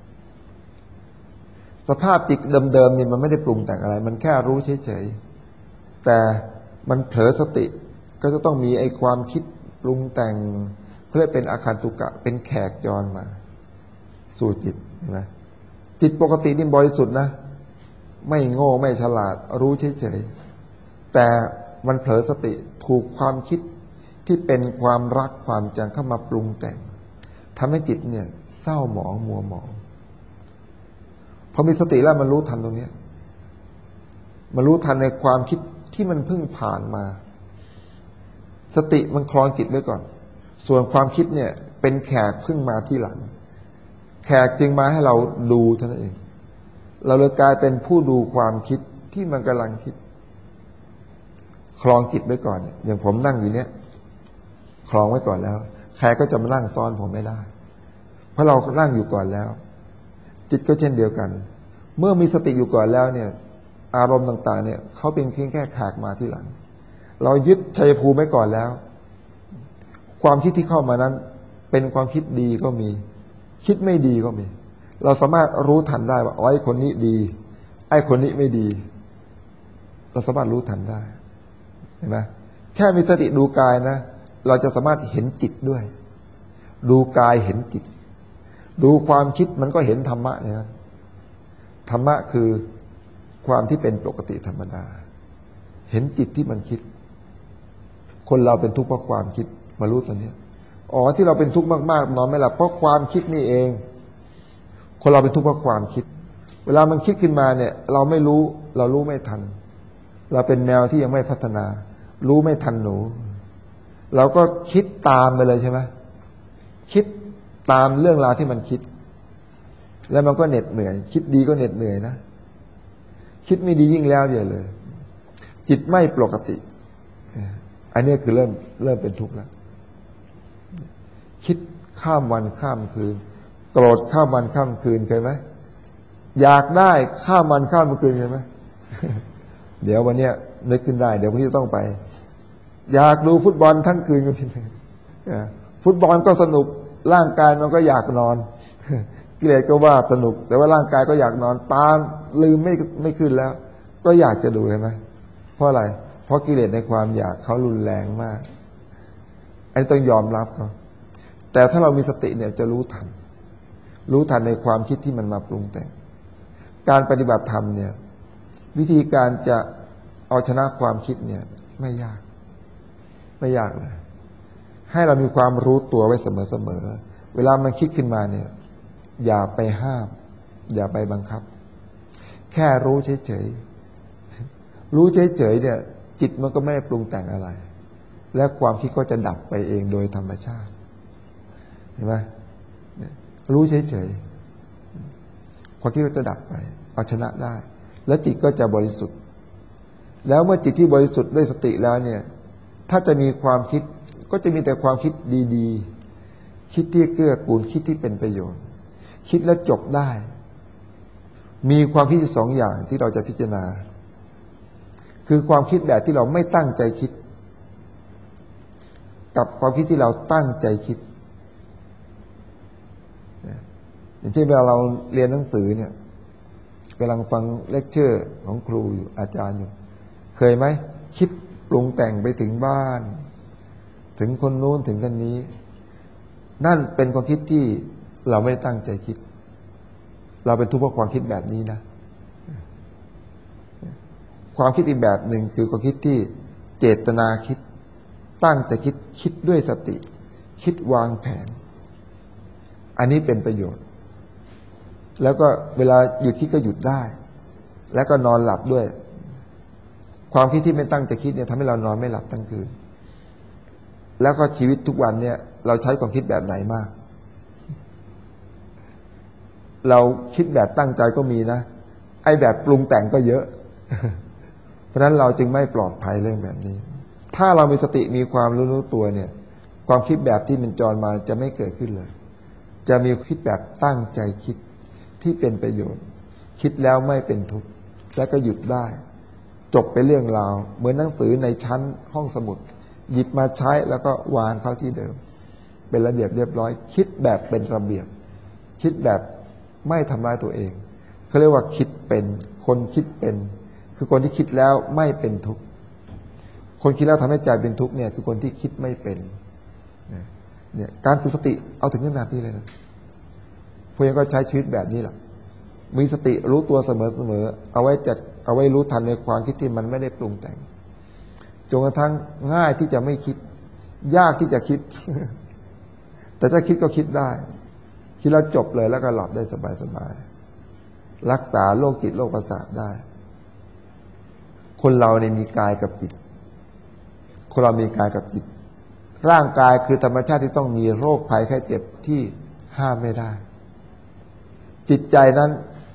สภาพจิตเดิมๆนี่มันไม่ได้ปรุงแต่งอะไรมันแค่รู้เฉยๆแต่มันเผลอสติก็จะต้องมีไอ้ความคิดปรุงแต่งเพื่อเป็นอาคันตุกะเป็นแขกย้อนมาสู่จิตเห็นไหมจิตปกตินี่บริสุทธิ์นะไม่โง่ไม่ฉลาดรู้เฉยๆแต่มันเผลอสติถูกความคิดที่เป็นความรักความจังเข้ามาปรุงแต่งทำให้จิตเนี่ยเศร้าหมองมัวหมองพอมีสติแล้วมันรู้ทันตรงนี้มันรู้ทันในความคิดที่มันเพิ่งผ่านมาสติมันคลองจิตไว้ก่อนส่วนความคิดเนี่ยเป็นแขกเพิ่งมาที่หลังแขกจึงมาให้เราดูเท่านั้นเองเราเลยกลายเป็นผู้ดูความคิดที่มันกำลังคิดคลองจิตไว้ก่อนอย่างผมนั่งอยู่เนี้ยคลองไว้ก่อนแล้วใครก็จะมานั่งซ้อนผมไม่ได้เพราะเรานั่งอยู่ก่อนแล้วจิตก็เช่นเดียวกันเมื่อมีสติอยู่ก่อนแล้วเนี่ยอารมณ์ต่างๆเนี่ยเขาเป็นเพียงแค่แขกมาที่หลังเรายึดชัยภูมิไว้ก่อนแล้วความคิดที่เข้ามานั้นเป็นความคิดดีก็มีคิดไม่ดีก็มีเราสามารถรู้ทันได้ว่าไอ้คนนี้ดีไอ้คนนี้ไม่ดีเราสามารถรู้ทันได้เห็นไหมแค่มีสติดูกายนะเราจะสามารถเห็นจิตด้วยดูกายเห็นจิตดูความคิดมันก็เห็นธรรมะเนี่ยธรรมะคือความที่เป็นปกติธรรมดาเห็นจิตที่มันคิดคนเราเป็นทุกข์เพราะความคิดมารู้ตอนนี้อ๋อที่เราเป็นทุกข์มากๆนอนไม่หลับเพราะความคิดนี่เองคนเราเป็นทุกข์เพราะความคิดเวลามันคิดขึ้นมาเนี่ยเราไม่รู้เรารู้ไม่ทันเราเป็นแมวที่ยังไม่พัฒนารู้ไม่ทันหนูเราก็คิดตามไปเลยใช่ไหมคิดตามเรื่องราวที่มันคิดแล้วมันก็เหน็ดเหนื่อยคิดดีก็เหน็ดเหนื่อยนะคิดไม่ดียิ่งแล้วเยอะเลยจิตไม่ปกติอันนี้คือเริ่มเป็นทุกข์แล้วคิดข้ามวันข้ามคืนโกรธข้ามวันข้ามคืนเคยไหมอยากได้ข้ามวันข้ามคืนเคยไหม เดี๋ยววันเนี้ยนึกขึ้นได้เดี๋ยวพรุ่งนี้ต้องไปอยากดูฟุตบอลทั้งคืนก็พินฟุตบอลก็สนุกร่างกายมันก็อยากนอนกิเลสก็ว่าสนุกแต่ว่าร่างกายก็อยากนอนตามลืมไม่ขึ้นแล้วก็อยากจะดูใช่ไหมเพราะอะไรเพราะกิเลสในความอยากเขารุนแรงมากอันนี้ต้องยอมรับเขาแต่ถ้าเรามีสติเนี่ยจะรู้ทันในความคิดที่มันมาปรุงแต่งการปฏิบัติธรรมเนี่ยวิธีการจะเอาชนะความคิดเนี่ยไม่ยากเลยให้เรามีความรู้ตัวไว้เสมอเวลามันคิดขึ้นมาเนี่ยอย่าไปห้ามอย่าไปบังคับแค่รู้เฉยๆรู้เฉยๆเนี่ยจิตมันก็ไม่ได้ปรุงแต่งอะไรและความคิดก็จะดับไปเองโดยธรรมชาติเห็นไหมรู้เฉยๆความคิดก็จะดับไปเอาชนะได้แล้วจิตก็จะบริสุทธิ์แล้วเมื่อจิตที่บริสุทธิ์ด้วยสติแล้วเนี่ยถ้าจะมีความคิดก็จะมีแต่ความคิดดีๆคิดที่เกื้อกูลคิดที่เป็นประโยชน์คิดแล้วจบได้มีความคิดสองอย่างที่เราจะพิจารณาคือความคิดแบบที่เราไม่ตั้งใจคิดกับความคิดที่เราตั้งใจคิดอย่างเช่นเวลาเราเรียนหนังสือเนี่ยกำลังฟังเลคเชอร์ของครูอยู่อาจารย์อยู่เคยไหมคิดปรุงแต่งไปถึงบ้านถึงคนนู้นถึงคนนี้นั่นเป็นความคิดที่เราไม่ได้ตั้งใจคิดเราเป็นทุกข์เพราะความคิดแบบนี้นะความคิดอีกแบบหนึ่งคือความคิดที่เจตนาคิดตั้งใจคิดด้วยสติคิดวางแผนอันนี้เป็นประโยชน์แล้วก็เวลาหยุดคิดก็หยุดได้แล้วก็นอนหลับด้วยความคิดที่ไม่ตั้งใจคิดเนี่ยทำให้เรานอนไม่หลับทั้งคืนแล้วก็ชีวิตทุกวันเนี่ยเราใช้ความคิดแบบไหนมากเราคิดแบบตั้งใจก็มีนะไอ้แบบปรุงแต่งก็เยอะ เพราะฉะนั้นเราจึงไม่ปลอดภัยเรื่องแบบนี้ถ้าเรามีสติมีความรู้ตัวเนี่ยความคิดแบบที่มันจรมาจะไม่เกิดขึ้นเลยจะมีคิดแบบตั้งใจคิดที่เป็นประโยชน์คิดแล้วไม่เป็นทุกข์และก็หยุดได้จบไปเรื่องราวเหมือนหนังสือในชั้นห้องสมุดหยิบมาใช้แล้วก็วางเข้าที่เดิมเป็นระเบียบเรียบร้อยคิดแบบเป็นระเบียบคิดแบบไม่ทำร้ายตัวเองเขาเรียกว่าคิดเป็นคนคิดเป็นคือคนที่คิดแล้วไม่เป็นทุกข์คนคิดแล้วทำให้ใจเป็นทุกข์เนี่ยคือคนที่คิดไม่เป็นเนี่ยการฝึกสติเอาถึงขนาดนี้เลยนะพวกยังก็ใช้ชีวิตแบบนี้แหละมีสติรู้ตัวเสมอเอาไว้รู้ทันในความคิดที่มันไม่ได้ปรุงแต่งจนกระทั่งง่ายที่จะไม่คิดยากที่จะคิด แต่ถ้าคิดก็คิดได้คิดแล้วจบเลยแล้วก็หลับได้สบายๆรักษาโรคจิตโรคประสาทได้คนเราเนี่ยมีกายกับจิตคนเรามีกายกับจิตร่างกายคือธรรมชาติที่ต้องมีโรคภัยไข้เจ็บที่ห้ามไม่ได้จิตใจนั้นท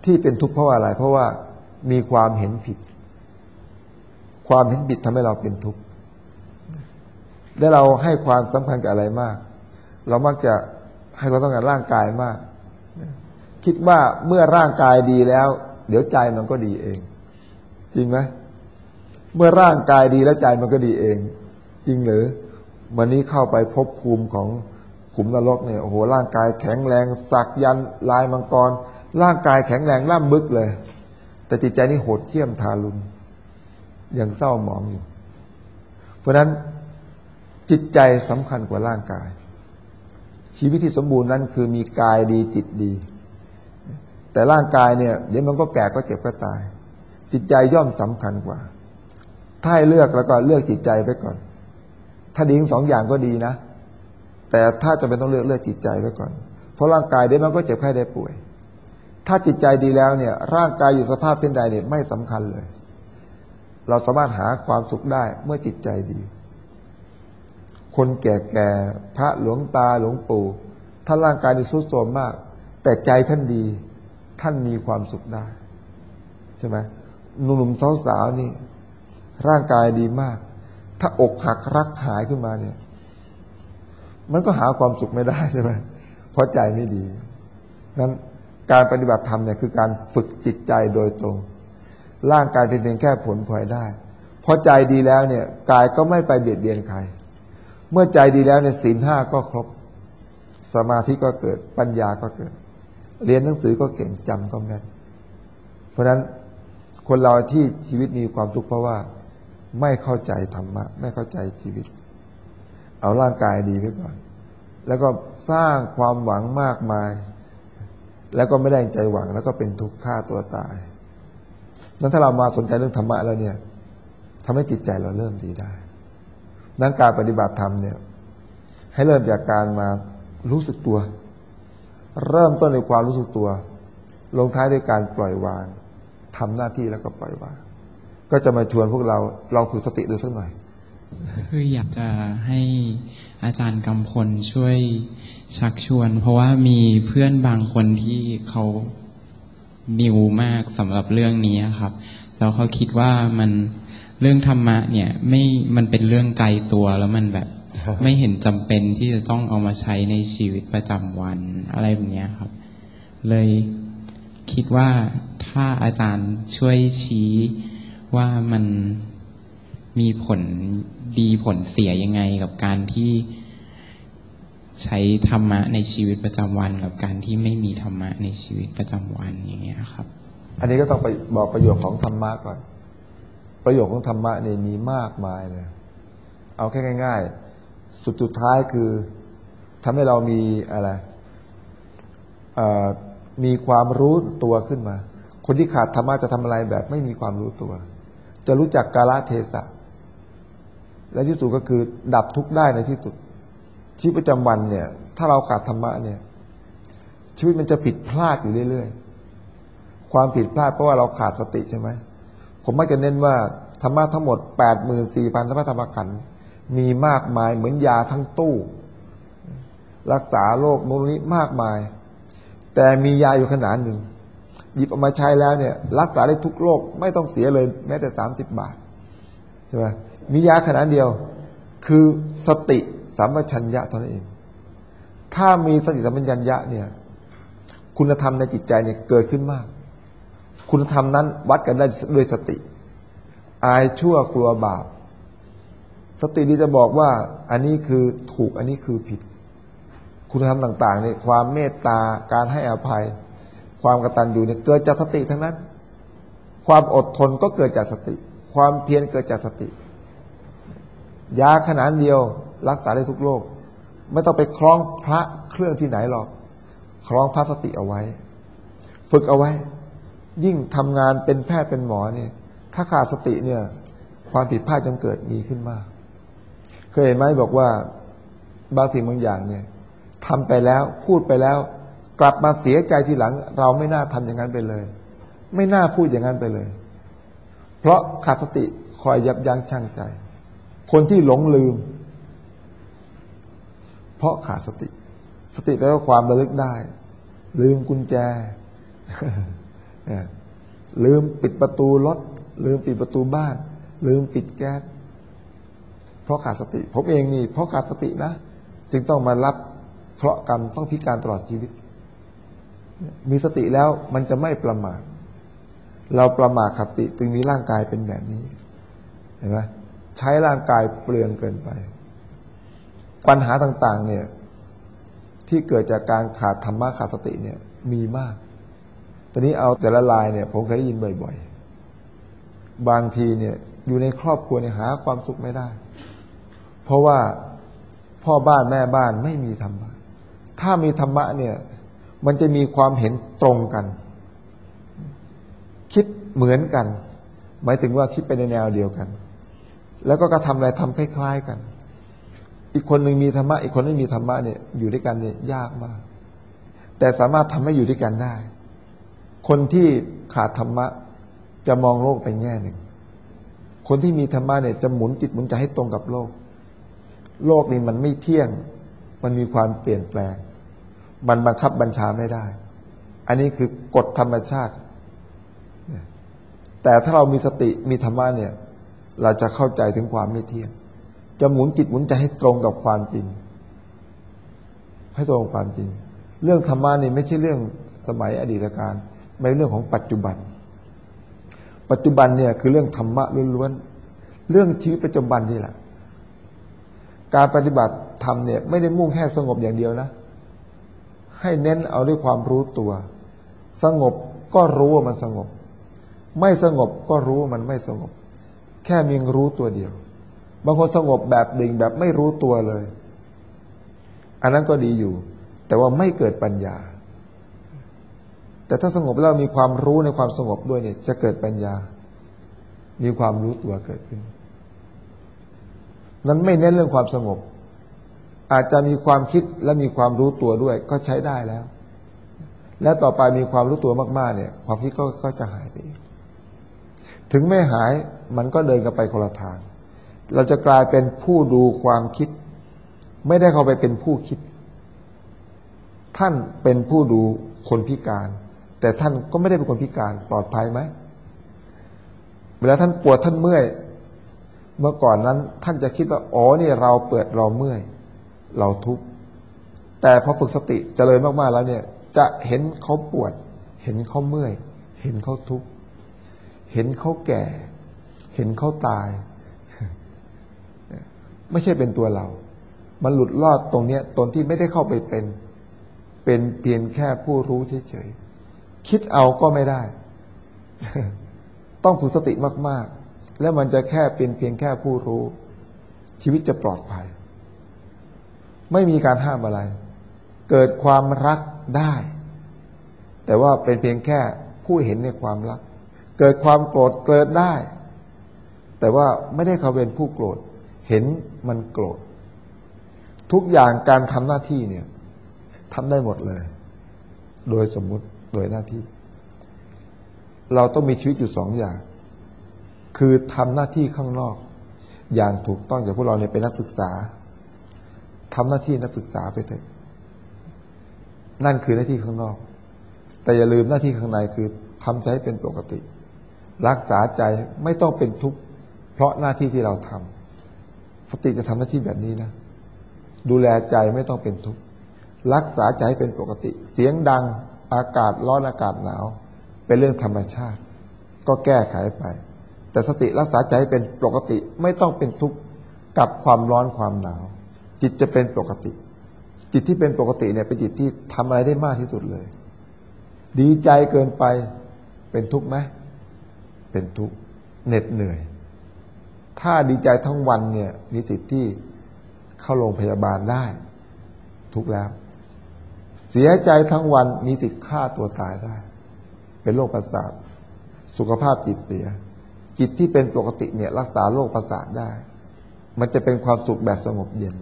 ที่เป็นทุกข์เพราะอะไรเพราะว่ามีความเห็นผิดความเห็นผิดทำให้เราเป็นทุกข์และเราให้ความสำคัญกับอะไรมากเรามักจะให้ความสำคัญร่างกายมากคิดว่าเมื่อร่างกายดีแล้วเดี๋ยวใจมันก็ดีเองจริงไหมเมื่อร่างกายดีแล้วใจมันก็ดีเองจริงหรือวันนี้เข้าไปพบภูมิของขุมนรกเนี่ยโอ้โหร่างกายแข็งแรงสักยันลายมังกรร่างกายแข็งแรงล่ำบึกเลยแต่จิตใจนี่โหดเหี้ยมทารุณยังเศร้าหมองอยู่เพราะนั้นจิตใจสำคัญกว่าร่างกายชีวิตที่สมบูรณ์นั้นคือมีกายดีจิตดีแต่ร่างกายเนี่ยเดี๋ยวมันก็แก่ก็เจ็บก็ตายจิตใจย่อมสำคัญกว่าถ้าให้เลือกแล้วก็เลือกจิตใจไปก่อนถ้าดีทั้งสองอย่างก็ดีนะแต่ถ้าจะเป็นต้องเลือกจิตใจไว้ก่อนเพราะร่างกายเดี๋ยวมันก็เจ็บไข้ได้ป่วยถ้าจิตใจดีแล้วเนี่ยร่างกายอยู่สภาพเช่นใดเนี่ยไม่สำคัญเลยเราสามารถหาความสุขได้เมื่อจิตใจดีคนแก่ๆพระหลวงตาหลวงปู่ถ้าร่างกายนี่ทรุดโทรมมากแต่ใจท่านดีท่านมีความสุขได้ใช่ไหมหนุ่มๆสาวๆนี่ร่างกายดีมากถ้าอกหักรักหายขึ้นมาเนี่ยมันก็หาความสุขไม่ได้ใช่ไหมเพราะใจไม่ดีนั้นการปฏิบัติธรรมเนี่ยคือการฝึกจิตใจโดยตรงร่างกายเป็นเพียงแค่ผลพลอยได้พอใจดีแล้วเนี่ยกายก็ไม่ไปเบียดเบียนใครเมื่อใจดีแล้วเนี่ยศีลห้าก็ครบสมาธิก็เกิดปัญญาก็เกิดเรียนหนังสือก็เก่งจำก็แม่นเพราะฉะนั้นคนเราที่ชีวิตมีความทุกข์เพราะว่าไม่เข้าใจธรรมะไม่เข้าใจชีวิตเอาร่างกายดีไว้ก่อนแล้วก็สร้างความหวังมากมายแล้วก็ไม่ได้ใจหวังแล้วก็เป็นทุกข์ฆ่าตัวตายนั้นถ้าเรามาสนใจเรื่องธรรมะแล้วเนี่ยทำให้จิตใจเราเริ่มดีได้นั้นการปฏิบัติธรรมเนี่ยให้เริ่มจากการมารู้สึกตัวเริ่มต้นในความรู้สึกตัวลงท้ายด้วยการปล่อยวางทำหน้าที่แล้วก็ปล่อยวางก็จะมาชวนพวกเราลองฝึกสติดูสักหน่อยคืออยากจะให้อาจารย์กำพลช่วยชักชวนเพราะว่ามีเพื่อนบางคนที่เขานิวมากสำหรับเรื่องนี้ครับแล้วเขาคิดว่ามันเรื่องธรรมะเนี่ยมันเป็นเรื่องไกลตัวแล้วมันแบบ ไม่เห็นจำเป็นที่จะต้องเอามาใช้ในชีวิตประจำวันอะไรแบบนี้ครับเลยคิดว่าถ้าอาจารย์ช่วยชี้ว่ามันมีผลดีผลเสียยังไงกับการที่ใช้ธรรมะในชีวิตประจำวันกับการที่ไม่มีธรรมะในชีวิตประจำวันอย่างเงี้ยครับอันนี้ก็ต้องไปบอกประโยชน์ของธรรมะก่อนประโยชน์ของธรรมะเนี่ยมีมากมายเลยเอาแค่ง่ายๆสุดท้ายคือทำให้เรามีอะไรมีความรู้ตัวขึ้นมาคนที่ขาดธรรมะจะทำอะไรแบบไม่มีความรู้ตัวจะรู้จักกาลเทศะและที่สุดก็คือดับทุกข์ได้ในที่สุดชีวิตประจำวันเนี่ยถ้าเราขาดธรรมะเนี่ยชีวิตมันจะผิดพลาดอยู่เรื่อยๆความผิดพลาดเพราะว่าเราขาดสติใช่ไหมผมมักจะเน้นว่าธรรมะทั้งหมด 84,000 พระธรรมขันธ์มีมากมายเหมือนยาทั้งตู้รักษาโรคโน้นนี้มากมายแต่มียาอยู่ขนาดหนึ่งหยิบออกมาใช้แล้วเนี่ยรักษาได้ทุกโรคไม่ต้องเสียเลยแม้แต่30 บาทใช่ไหมมียาขนาดเดียวคือสติสัมปชัญญะเท่านั้นเองถ้ามีสติสัมปชัญญะเนี่ยคุณธรรมในจิตใจเนี่ยเกิดขึ้นมากคุณธรรมนั้นวัดกันได้ด้วยสติอายชั่วกลัวบาปสตินี้จะบอกว่าอันนี้คือถูกอันนี้คือผิดคุณธรรมต่างๆเนี่ยความเมตตาการให้อภัยความกตัญญูเนี่ยเกิดจากสติทั้งนั้นความอดทนก็เกิดจากสติความเพียรเกิดจากสติยาขนาดเดียวรักษาได้ทุกโรคไม่ต้องไปคล้องพระเครื่องที่ไหนหรอกคล้องพระสติเอาไว้ฝึกเอาไว้ยิ่งทำงานเป็นแพทย์เป็นหมอเนี่ยถ้าขาดสติเนี่ยความผิดพลาดจงเกิดมีขึ้นมากเคยเห็นไหมบอกว่าบางสิ่งบางอย่างเนี่ยทำไปแล้วพูดไปแล้วกลับมาเสียใจทีหลังเราไม่น่าทำอย่างนั้นไปเลยไม่น่าพูดอย่างนั้นไปเลยเพราะขาดสติคอยยับยั้งชั่งใจคนที่หลงลืมเพราะขาดสติแปลว่าความระลึกได้ลืมกุญแจลืมปิดประตูรถลืมปิดประตูบ้านลืมปิดแก๊สเพราะขาดสติผมเองนี่เพราะขาดสตินะจึงต้องมารับเคราะห์กรรมต้องพิการตลอดชีวิตมีสติแล้วมันจะไม่ประมาทเราประมาทขาดสติจึงมีร่างกายเป็นแบบนี้เห็นไหมใช้ร่างกายเปลืองเกินไปปัญหาต่างๆเนี่ยที่เกิดจากการขาดธรรมะขาดสติเนี่ยมีมากตอนนี้เอาแต่ละรายเนี่ยผมเคยได้ยินบ่อยๆบางทีเนี่ยอยู่ในครอบครัวเนี่ยหาความสุขไม่ได้เพราะว่าพ่อบ้านแม่บ้านไม่มีธรรมะถ้ามีธรรมะเนี่ยมันจะมีความเห็นตรงกันคิดเหมือนกันหมายถึงว่าคิดไปในแนวเดียวกันแล้วก็กระทำอะไรทำคล้ายๆกันอีกคนหนึ่งมีธรรมะอีกคนไม่มีธรรมะเนี่ยอยู่ด้วยกันเนี่ยยากมากแต่สามารถทำให้อยู่ด้วยกันได้คนที่ขาดธรรมะจะมองโลกไปแง่หนึ่งคนที่มีธรรมะเนี่ยจะหมุนจิตหมุนใจให้ตรงกับโลกโลกนี้มันไม่เที่ยงมันมีความเปลี่ยนแปลงมันบังคับบัญชาไม่ได้อันนี้คือกฎธรรมชาติแต่ถ้าเรามีสติมีธรรมะเนี่ยเราจะเข้าใจถึงความไม่เที่ยงจะหมุนจิตหมุนใจให้ตรงกับความจริงให้ตรงกับความจริงเรื่องธรรมะนี่ไม่ใช่เรื่องสมัยอดีตการเป็นเรื่องของปัจจุบันปัจจุบันเนี่ยคือเรื่องธรรมะล้วนๆเรื่องชีวิตประจำวันนี่แหละการปฏิบัติธรรมเนี่ยไม่ได้มุ่งแค่สงบอย่างเดียวนะให้เน้นเอาด้วยความรู้ตัวสงบก็รู้ว่ามันสงบไม่สงบก็รู้ว่ามันไม่สงบแค่มีรู้ตัวเดียวบางคนสงบแบบดิ่งแบบไม่รู้ตัวเลยอันนั้นก็ดีอยู่แต่ว่าไม่เกิดปัญญาแต่ถ้าสงบแล้วมีความรู้ในความสงบด้วยเนี่ยจะเกิดปัญญามีความรู้ตัวเกิดขึ้นนั้นไม่เน้นเรื่องความสงบอาจจะมีความคิดและมีความรู้ตัวด้วยก็ใช้ได้แล้วและต่อไปมีความรู้ตัวมากๆเนี่ยความคิดก็จะหายไปเองถึงไม่หายมันก็เดินกันไปคนละทางเราจะกลายเป็นผู้ดูความคิดไม่ได้เข้าไปเป็นผู้คิดท่านเป็นผู้ดูคนพิการแต่ท่านก็ไม่ได้เป็นคนพิการปลอดภัยไหมเวลาท่านปวดท่านเมื่อยเมื่อก่อนนั้นท่านจะคิดว่าอ๋อนี่เราเปิดเราเมื่อยเราทุกข์แต่พอฝึกสติเจริญมากๆแล้วเนี่ยจะเห็นเขาปวดเห็นเขาเมื่อยเห็นเขาทุกข์เห็นเขาแก่เห็นเขาตายไม่ใช่เป็นตัวเรามันหลุดรอดตรงเนี้ยตนที่ไม่ได้เข้าไปเป็นเพียงแค่ผู้รู้เฉยๆคิดเอาก็ไม่ได้ ต้องฝึกสติมากๆแล้วมันจะแค่เป็นเพียงแค่ผู้รู้ชีวิตจะปลอดภัยไม่มีการห้ามอะไรเกิดความรักได้แต่ว่าเป็นเพียงแค่ผู้เห็นในความรักเกิดความโกรธเกิดได้แต่ว่าไม่ได้เขาเป็นผู้โกรธเห็นมันโกรธทุกอย่างการทำหน้าที่เนี่ยทำได้หมดเลยโดยสมมุติโดยหน้าที่เราต้องมีชีวิตอยู่สองอย่างคือทำหน้าที่ข้างนอกอย่างถูกต้องอย่างพวกเราเนี่ยเป็นนักศึกษาทำหน้าที่นักศึกษาไปเถอะนั่นคือหน้าที่ข้างนอกแต่อย่าลืมหน้าที่ข้างในคือทำใจให้เป็นปกติรักษาใจไม่ต้องเป็นทุกข์เพราะหน้าที่ที่เราทำสติจะทำหน้าที่แบบนี้นะดูแลใจไม่ต้องเป็นทุกข์รักษาใจให้เป็นปกติเสียงดังอากาศร้อนอากาศหนาวเป็นเรื่องธรรมชาติก็แก้ไขไปแต่สติรักษาใจให้เป็นปกติไม่ต้องเป็นทุกข์กับความร้อนความหนาวจิตจะเป็นปกติจิตที่เป็นปกติเนี่ยเป็นจิตที่ทำอะไรได้มากที่สุดเลยดีใจเกินไปเป็นทุกข์ไหมเป็นทุกข์เหน็ดเหนื่อยถ้าดีใจทั้งวันเนี่ยมีสิทธิ์ที่เข้าโรงพยาบาลได้ทุกข์แล้วเสียใจทั้งวันมีสิทธิ์ฆ่าตัวตายได้เป็นโรคประสาทสุขภาพจิตเสียจิตที่เป็นปกติเนี่ยรักษาโรคประสาทได้มันจะเป็นความสุขแบบสงบเย็น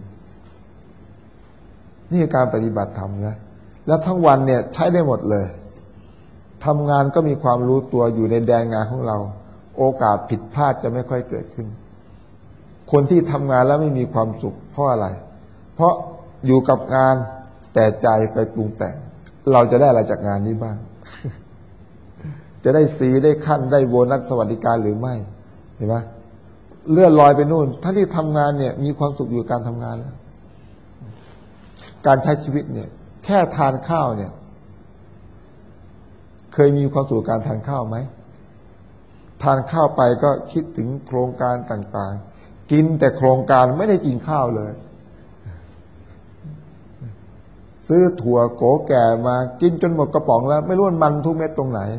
นี่คือการปฏิบัติธรรมนะแล้วทั้งวันเนี่ยใช้ได้หมดเลยทำงานก็มีความรู้ตัวอยู่ในแดนงานของเราโอกาสผิดพลาดจะไม่ค่อยเกิดขึ้นคนที่ทำงานแล้วไม่มีความสุขเพราะอะไรเพราะอยู่กับงานแต่ใจไปปรุงแต่งเราจะได้อะไรจากงานนี้บ้าง จจะได้สีได้ขั้นได้โบนัสสวัสดิการหรือไม่เห็นไหมเลื่อนลอยไปนู่นท่านที่ทำงานเนี่ยมีความสุขอยู่การทำงานแล้วการใช้ชีวิตเนี่ยแค่ทานข้าวเนี่ยเคยมีความสุขการทานข้าวไหมทานข้าวไปก็คิดถึงโครงการต่างๆกินแต่โครงการไม่ได้กินข้าวเลยซื้อถั่วโกแก่มากินจนหมดกระป๋องแล้วไม่รู้มันทุกเม็ดตรงไหน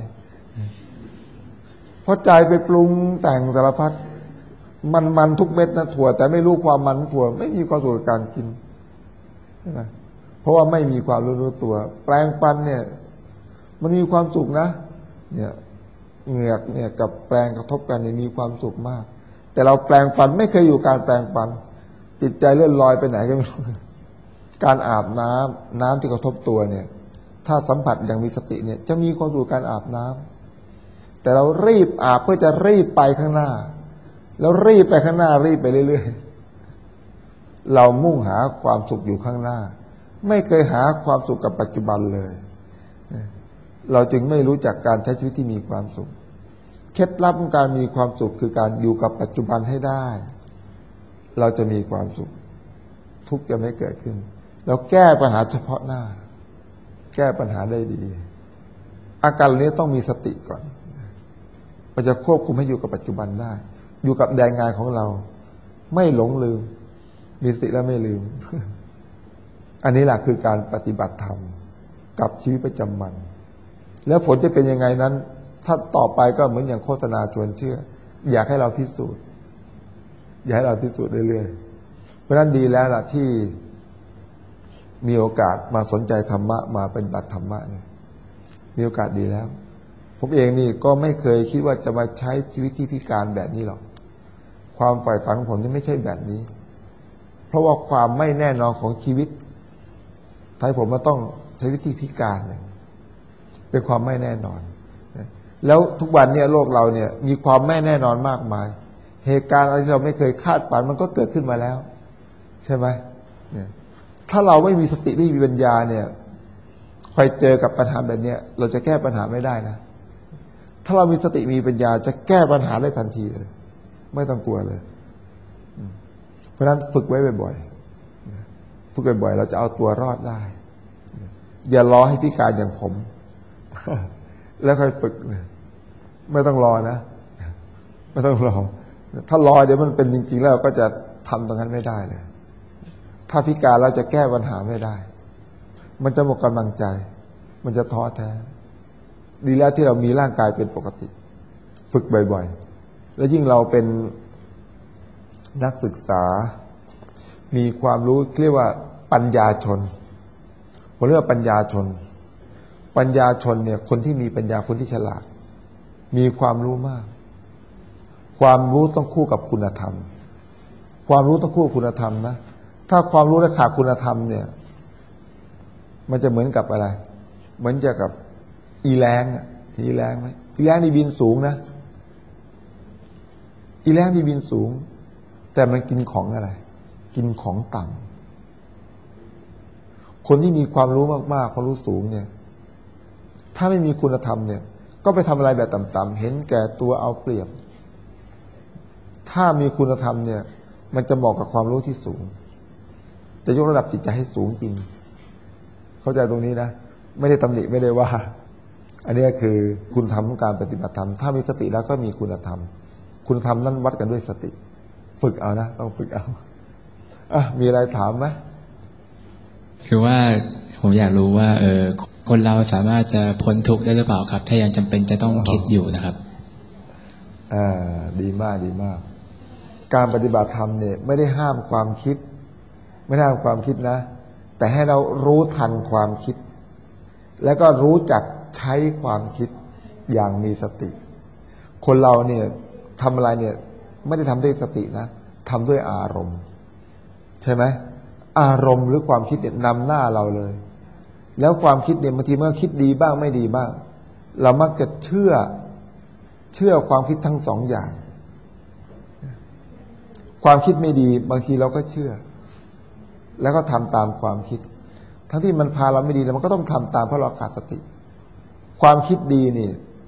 เพราะใจไปปรุงแต่งสารพัดมันทุกเม็ดนะถั่วแต่ไม่รู้ความมันถั่วไม่มีความสุขกับการกินใช่ไหมเพราะว่าไม่มีความรู้ตัวแปลงฟันเนี่ยมันมีความสุขนะเนี่ยเหงือกเนี่ยกับแปลงกระทบกันเนี่ยมีความสุขมากแต่เราแปลงฟันไม่เคยอยู่การแปลงฟันจิตใจเลื่อนลอยไปไหนก็ไม่รู้การอาบน้ำที่กระทบตัวเนี่ยถ้าสัมผัสอย่างมีสติเนี่ยจะมีความสุขการอาบน้ำแต่เรารีบอาบเพื่อจะรีบไปข้างหน้าแล้วรีบไปข้างหน้ารีบไปเรื่อยๆเรามุ่งหาความสุขอยู่ข้างหน้าไม่เคยหาความสุขกับปัจจุบันเลยเราจึงไม่รู้จักการใช้ชีวิตที่มีความสุขเคล็ดลับของการมีความสุขคือการอยู่กับปัจจุบันให้ได้เราจะมีความสุขทุกข์จะไม่เกิดขึ้นเราแก้ปัญหาเฉพาะหน้าแก้ปัญหาได้ดีอาการนี้ต้องมีสติก่อนมันจะควบคุมให้อยู่กับปัจจุบันได้อยู่กับแดนงานของเราไม่หลงลืมมีสติแล้วไม่ลืม อันนี้แหละคือการปฏิบัติธรรมกับชีวิตประจำวันแล้วผลจะเป็นยังไงนั้นถ้าต่อไปก็เหมือนอย่างโฆษณาชวนเชื่ออยากให้เราพิสูจน์อยากให้เราพิสูจน์เรื่อยๆเพราะนั้นดีแล้วล่ะที่มีโอกาสมาสนใจธรรมะมาเป็นบัตรธรรมะเนี่ยมีโอกาสดีแล้วผมเองนี่ก็ไม่เคยคิดว่าจะมาใช้ชีวิตที่พิการแบบนี้หรอกความใฝ่ฝันของผมที่ไม่ใช่แบบนี้เพราะว่าความไม่แน่นอนของชีวิตทำให้ผมมาต้องใช้วิธีพิการเนี่ยเป็นความไม่แน่นอนแล้วทุกวันเนี่ยโลกเราเนี่ยมีความไม่แน่นอนมากมายเหตุการณ์อะไรที่เราไม่เคยคาดฝันมันก็เกิดขึ้นมาแล้วใช่ไหมเนี่ยถ้าเราไม่มีสติไม่มีปัญญาเนี่ยคอยเจอกับปัญหาแบบนี้เราจะแก้ปัญหาไม่ได้นะถ้าเรามีสติมีปัญญาจะแก้ปัญหาได้ทันทีเลยไม่ต้องกลัวเลยเพราะฉะนั้นฝึกไว้บ่อยๆฝึกบ่อยๆเราจะเอาตัวรอดได้อย่ารอให้พิการอย่างผมแล้วค่อยฝึกไม่ต้องรอนะไม่ต้องรอถ้ารอเดี๋ยวมันเป็นจริงๆแล้วก็จะทำตรงนั้นไม่ได้เลยถ้าพิการเราจะแก้ปัญหาไม่ได้มันจะหมดกำลังใจมันจะท้อแท้ดีแล้วที่เรามีร่างกายเป็นปกติฝึกบ่อยๆแล้วยิ่งเราเป็นนักศึกษามีความรู้เรียกว่าปัญญาชนผมเรียกว่าปัญญาชนปัญญาชนเนี่ยคนที่มีปัญญาคนที่ฉลาดมีความรู้มากความรู้ต้องคู่กับคุณธรรมความรู้ต้องคู่กับคุณธรรมนะถ้าความรู้และขาดคุณธรรมเนี่ยมันจะเหมือนกับอะไรเหมือนจะกับอีแรงอีแรงไหมอีแรงนี่บินสูงนะอีแรงนี่บินสูงแต่มันกินของอะไรกินของต่ำคนที่มีความรู้มากๆความรู้สูงเนี่ยถ้าไม่มีคุณธรรมเนี่ยก็ไปทำอะไรแบบต่ำๆเห็นแก่ตัวเอาเปรียบถ้ามีคุณธรรมเนี่ยมันจะเหมาะกับความรู้ที่สูงจะยกระดับจิตใจให้สูงจริงเข้าใจตรงนี้นะไม่ได้ตำหนิไม่ได้ว่าอันนี้คือคุณธรรมของการปฏิบัติธรรมถ้ามีสติแล้วก็มีคุณธรรมคุณธรรมนั้นวัดกันด้วยสติฝึกเอานะต้องฝึกเอามีอะไรถามไหมคือว่าผมอยากรู้ว่าคนเราสามารถจะพ้นทุกข์ได้หรือเปล่าครับถ้ายังจำเป็นจะต้องคิดอยู่นะครับดีมากดีมากการปฏิบัติธรรมเนี่ยไม่ได้ห้ามความคิดไม่ได้ห้ามความคิดนะแต่ให้เรารู้ทันความคิดแล้วก็รู้จักใช้ความคิดอย่างมีสติคนเราเนี่ยทำอะไรเนี่ยไม่ได้ทำด้วยสตินะทำด้วยอารมณ์ใช่ไหมอารมณ์หรือความคิดเนี่ยนำหน้าเราเลยแล้วความคิดเนี่ยบางทีเมื่อคิดดีบ้างไม่ดีบ้างเรามักจะเชื่อความคิดทั้งสองอย่างความคิดไม่ดีบางทีเราก็เชื่อแล้วก็ทำตามความคิดทั้งที่มันพาเราไม่ดีแล้วมันก็ต้องทำตามเพราะเราขาดสติความคิดดีนี่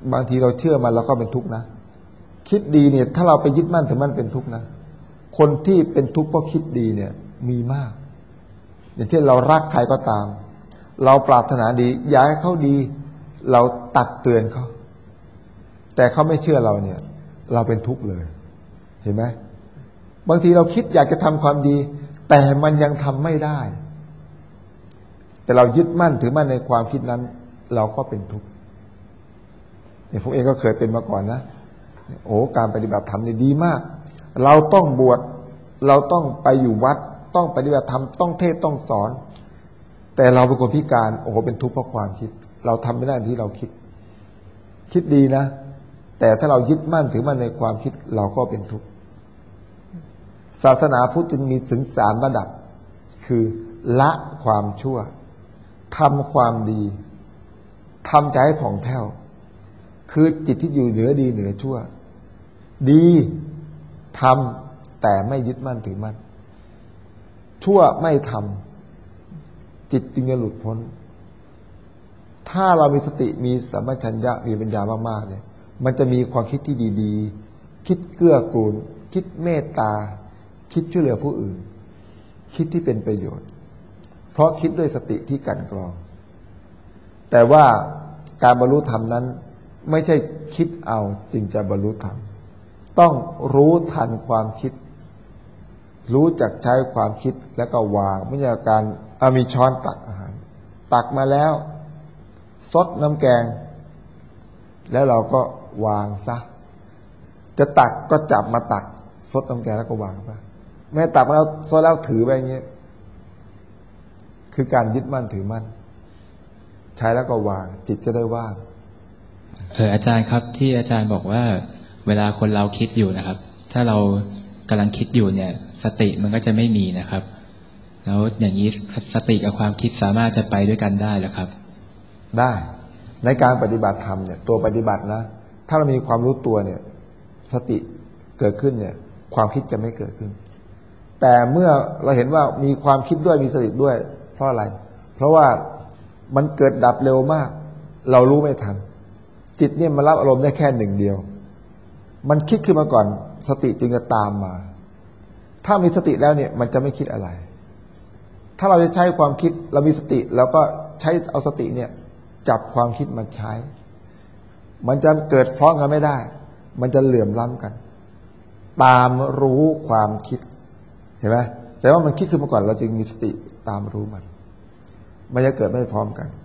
บางทีเราเชื่อมันเราก็เป็นทุกข์นะคิดดีเนี่ยถ้าเราไปยึดมั่นถือมั่นเป็นทุกข์นะคนที่เป็นทุกข์เพราะคิดดีเนี่ยมีมากอย่างเช่นเรารักใครก็ตามเราปรารถนาดีอยากให้เขาดีเราตักเตือนเขาแต่เขาไม่เชื่อเราเนี่ยเราเป็นทุกข์เลยเห็นไหมบางทีเราคิดอยากจะทำความดีแต่มันยังทำไม่ได้แต่เรายึดมั่นถือมั่นในความคิดนั้นเราก็เป็นทุกข์เนี่ยผมเองก็เคยเป็นมาก่อนนะโอ้การปฏิบัติธรรมนี่ดีมากเราต้องบวชเราต้องไปอยู่วัดต้องปฏิบัติธรรมต้องเทศต้องสอนแต่เราเป็นคนพิการโอ้โหเป็นทุกข์เพราะความคิดเราทำไม่ได้ที่เราคิดดีนะแต่ถ้าเรายึดมั่นถือมั่นในความคิดเราก็เป็นทุกข์ศาสนาพุทธจึงมีถึง3ระดับคือละความชั่วทำความดีทำใจให้ผ่องแผ้วคือจิตที่อยู่เหนือดีเหนือชั่วดีทำแต่ไม่ยึดมั่นถือมั่นชั่วไม่ทำจิตจึงจะหลุดพ้นถ้าเรามีสติมีสัมปชัญญะมีปัญญามากๆเนี่ยมันจะมีความคิดที่ดีๆคิดเกื้อกูลคิดเมตตาคิดช่วยเหลือผู้อื่นคิดที่เป็นประโยชน์เพราะคิดด้วยสติที่กลั่นกรองแต่ว่าการบรรลุธรรมนั้นไม่ใช่คิดเอาจึงจะบรรลุธรรมต้องรู้ทันความคิดรู้จักใช้ความคิดแล้วก็วางไม่ใช่การมีช้อนตักอาหารตักมาแล้วซดน้ำแกงแล้วเราก็วางซะจะตักก็จับมาตักซดน้ำแกงแล้วก็วางซะแม้ตักมาแล้วซดแล้วถือไปอย่างเงี้ยคือการยึดมั่นถือมั่นใช้แล้วก็วางจิตจะได้ว่างอาจารย์ครับที่อาจารย์บอกว่าเวลาคนเราคิดอยู่นะครับถ้าเรากำลังคิดอยู่เนี่ยสติมันก็จะไม่มีนะครับแล้วอย่างนี้สติกับความคิดสามารถจะไปด้วยกันได้หรือครับได้ในการปฏิบัติธรรมเนี่ยตัวปฏิบัตินะถ้าเรามีความรู้ตัวเนี่ยสติเกิดขึ้นเนี่ยความคิดจะไม่เกิดขึ้นแต่เมื่อเราเห็นว่ามีความคิดด้วยมีสติด้วยเพราะอะไรเพราะว่ามันเกิดดับเร็วมากเรารู้ไม่ทันจิตเนี่ยมันรับอารมณ์ได้แค่หนึ่งเดียวมันคิดขึ้นมาก่อนสติจึงจะตามมาถ้ามีสติแล้วเนี่ยมันจะไม่คิดอะไรถ้าเราจะใช้ความคิดเรามีสติแล้วก็ใช้เอาสติเนี่ยจับความคิดมาใช้มันจะเกิดฟ้องกันไม่ได้มันจะเหลื่อมล้ำกันตามรู้ความคิดเห็นไหมแต่ว่ามันคิดขึ้นมาก่อนเราจึงมีสติตามรู้มันจะเกิดไม่พร้อมกัน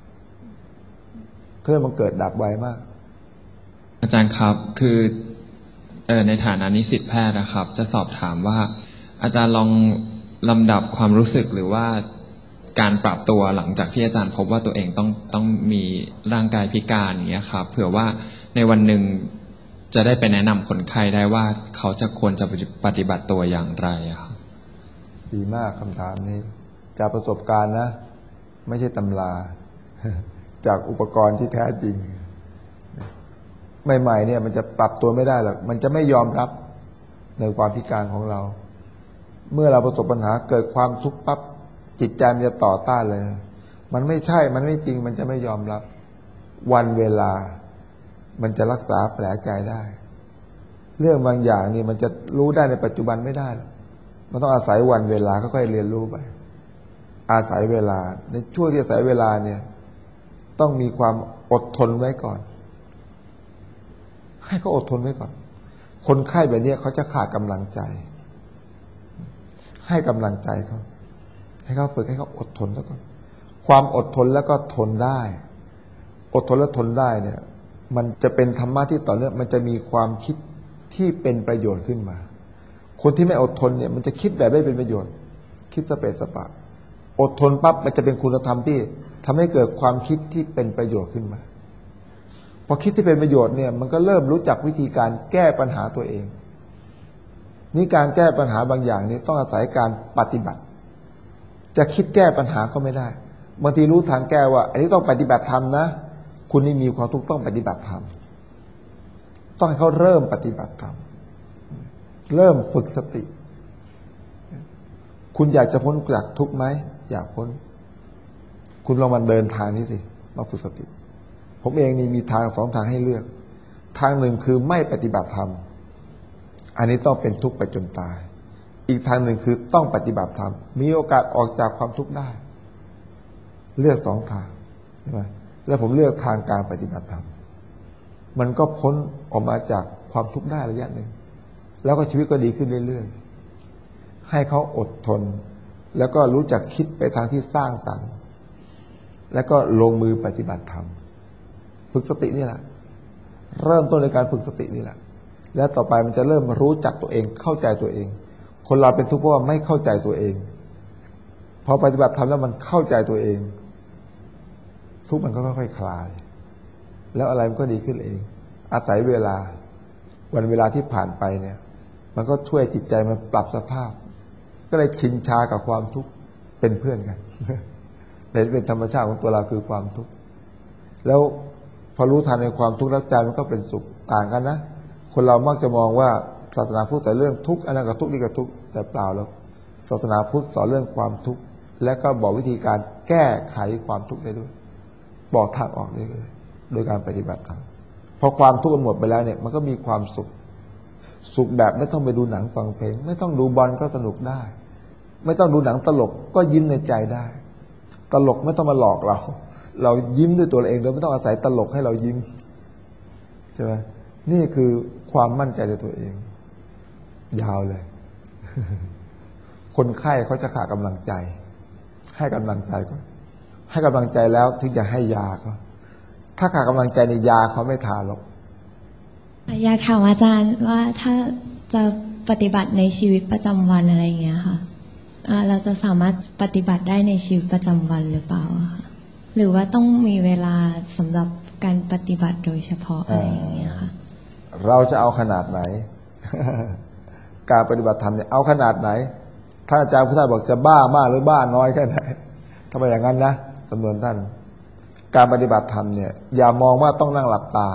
เพื่อมันเกิดดับไวมากอาจารย์ครับคือในฐานะนิสิตแพทย์นะครับจะสอบถามว่าอาจารย์ลองลำดับความรู้สึกหรือว่าการปรับตัวหลังจากที่อาจารย์พบว่าตัวเองต้องมีร่างกายพิการอย่างเงี้ยครับเผื่อว่าในวันหนึ่งจะได้ไปแนะนำคนไข้ได้ว่าเขาจะควรจะปฏิบัติตัวอย่างไรครับดีมากคำถามนี้จากประสบการณ์นะไม่ใช่ตำราจากอุปกรณ์ที่แท้จริงใหม่ๆเนี่ยมันจะปรับตัวไม่ได้หรอกมันจะไม่ยอมรับในความพิการของเราเมื่อเราประสบปัญหาเกิดความทุกข์ปั๊บจิตใจมันจะต่อต้านเลยมันไม่ใช่มันไม่จริงมันจะไม่ยอมรับวันเวลามันจะรักษาแผลใจได้เรื่องบางอย่างนี่มันจะรู้ได้ในปัจจุบันไม่ได้หรอกมันต้องอาศัยวันเวลาค่อยๆเรียนรู้ไปอาศัยเวลาในช่วงที่อาศัยเวลาเนี่ยต้องมีความอดทนไว้ก่อนให้เขาอดทนไว้ก่อนคนไข้แบบนี้เขาจะขาดกำลังใจให้กำลังใจเขาให้เขาฝึกให้เขาอดทนแล้วก่อนความอดทนแล้วก็ทนได้อดทนและทนได้เนี่ยมันจะเป็นธรรมะที่ต่อเนื่องมันจะมีความคิดที่เป็นประโยชน์ขึ้นมาคนที่ไม่อดทนเนี่ยมันจะคิดแบบไม่เป็นประโยชน์คิดสเปะสปะอดทนปั๊บมันจะเป็นคุณธรรมที่ทำให้เกิดความคิดที่เป็นประโยชน์ขึ้นมาพอคิดที่เป็นประโยชน์เนี่ยมันก็เริ่มรู้จักวิธีการแก้ปัญหาตัวเองนี่การแก้ปัญหาบางอย่างนี่ต้องอาศัยการปฏิบัติจะคิดแก้ปัญหาก็ไม่ได้บางทีรู้ทางแก้ว่าอันนี้ต้องปฏิบัติธรรมนะคุณนี่มีความทุกข์ต้องปฏิบัติธรรมต้องให้เขาเริ่มปฏิบัติธรรมเริ่มฝึกสติคุณอยากจะพ้นจากทุกข์ไหมอยากพ้นคุณลองมาเดินทางนี้สิมาฝึกสติผมเองนี่มีทางสองทางให้เลือก ทางหนึ่งคือไม่ปฏิบัติธรรมอันนี้ต้องเป็นทุกข์ไปจนตายอีกทางหนึ่งคือต้องปฏิบัติธรรมมีโอกาสออกจากความทุกข์ได้เลือกสองทางใช่ไหมแล้วผมเลือกทางการปฏิบัติธรรมมันก็พ้นออกมาจากความทุกข์ได้ระยะหนึ่งแล้วก็ชีวิตก็ดีขึ้นเรื่อยๆให้เขาอดทนแล้วก็รู้จักคิดไปทางที่สร้างสรรค์แล้วก็ลงมือปฏิบัติธรรมฝึกสตินี่แหละเริ่มต้นในการฝึกสตินี่แหละแล้วต่อไปมันจะเริ่มรู้จักตัวเองเข้าใจตัวเองคนเราเป็นทุกข์เพราะว่าไม่เข้าใจตัวเองพอปฏิบัติธรรมแล้วมันเข้าใจตัวเองทุกข์มันก็ค่อยๆคลายแล้วอะไรมันก็ดีขึ้นเองอาศัยเวลาวันเวลาที่ผ่านไปเนี่ยมันก็ช่วยจิตใจมันปรับสภาพก็เลยชินชากับความทุกข์เป็นเพื่อนกันเป็นธรรมชาติของตัวเราคือความทุกข์แล้วพอรู้ทันในความทุกข์แล้วใจมันก็เป็นสุขต่างกันนะคนเรามักจะมองว่าศาสนาพุทธแต่เรื่องทุกข์อันนั้นก็ทุกข์นี่ก็ทุกข์แต่เปล่าแล้วศาสนาพุทธสอนเรื่องความทุกข์และก็บอกวิธีการแก้ไขความทุกข์ได้ด้วยบอกทางออกได้เลยโดยการปฏิบัติธรรมพอความทุกข์มันหมดไปแล้วเนี่ยมันก็มีความสุขสุขแบบไม่ต้องไปดูหนังฟังเพลงไม่ต้องดูบอลก็สนุกได้ไม่ต้องดูหนังตลกก็ยิ้มในใจได้ตลกไม่ต้องมาหลอกเรายิ้มด้วยตัวเราเองโดยไม่ต้องอาศัยตลกให้เรายิ้มใช่ไหมนี่คือความมั่นใจในตัวเองยาวเลย คนไข้เขาจะขาดกำลังใจให้กำลังใจก่อนให้กำลังใจแล้วถึงจะให้ยาเขาถ้าขาดกำลังใจในยาเขาไม่ทานหรอกอยากถามอาจารย์ว่าถ้าจะปฏิบัติในชีวิตประจำวันอะไรอย่างเงี้ยค่ะเราจะสามารถปฏิบัติได้ในชีวิตประจำวันหรือเปล่าคะหรือว่าต้องมีเวลาสำหรับการปฏิบัติโดยเฉพาะอะไรอย่างเงี้ยค่ะเราจะเอาขนาดไหน การปฏิบัติธรรมเนี่ยเอาขนาดไหนท่านอาจารย์พุทธาบอกจะบ้ามากหรือบ้าน้อยแค่ไหนทำไมอย่างนั้นนะสำนวนท่านการปฏิบัติธรรมเนี่ยอย่ามองว่าต้องนั่งหลับตา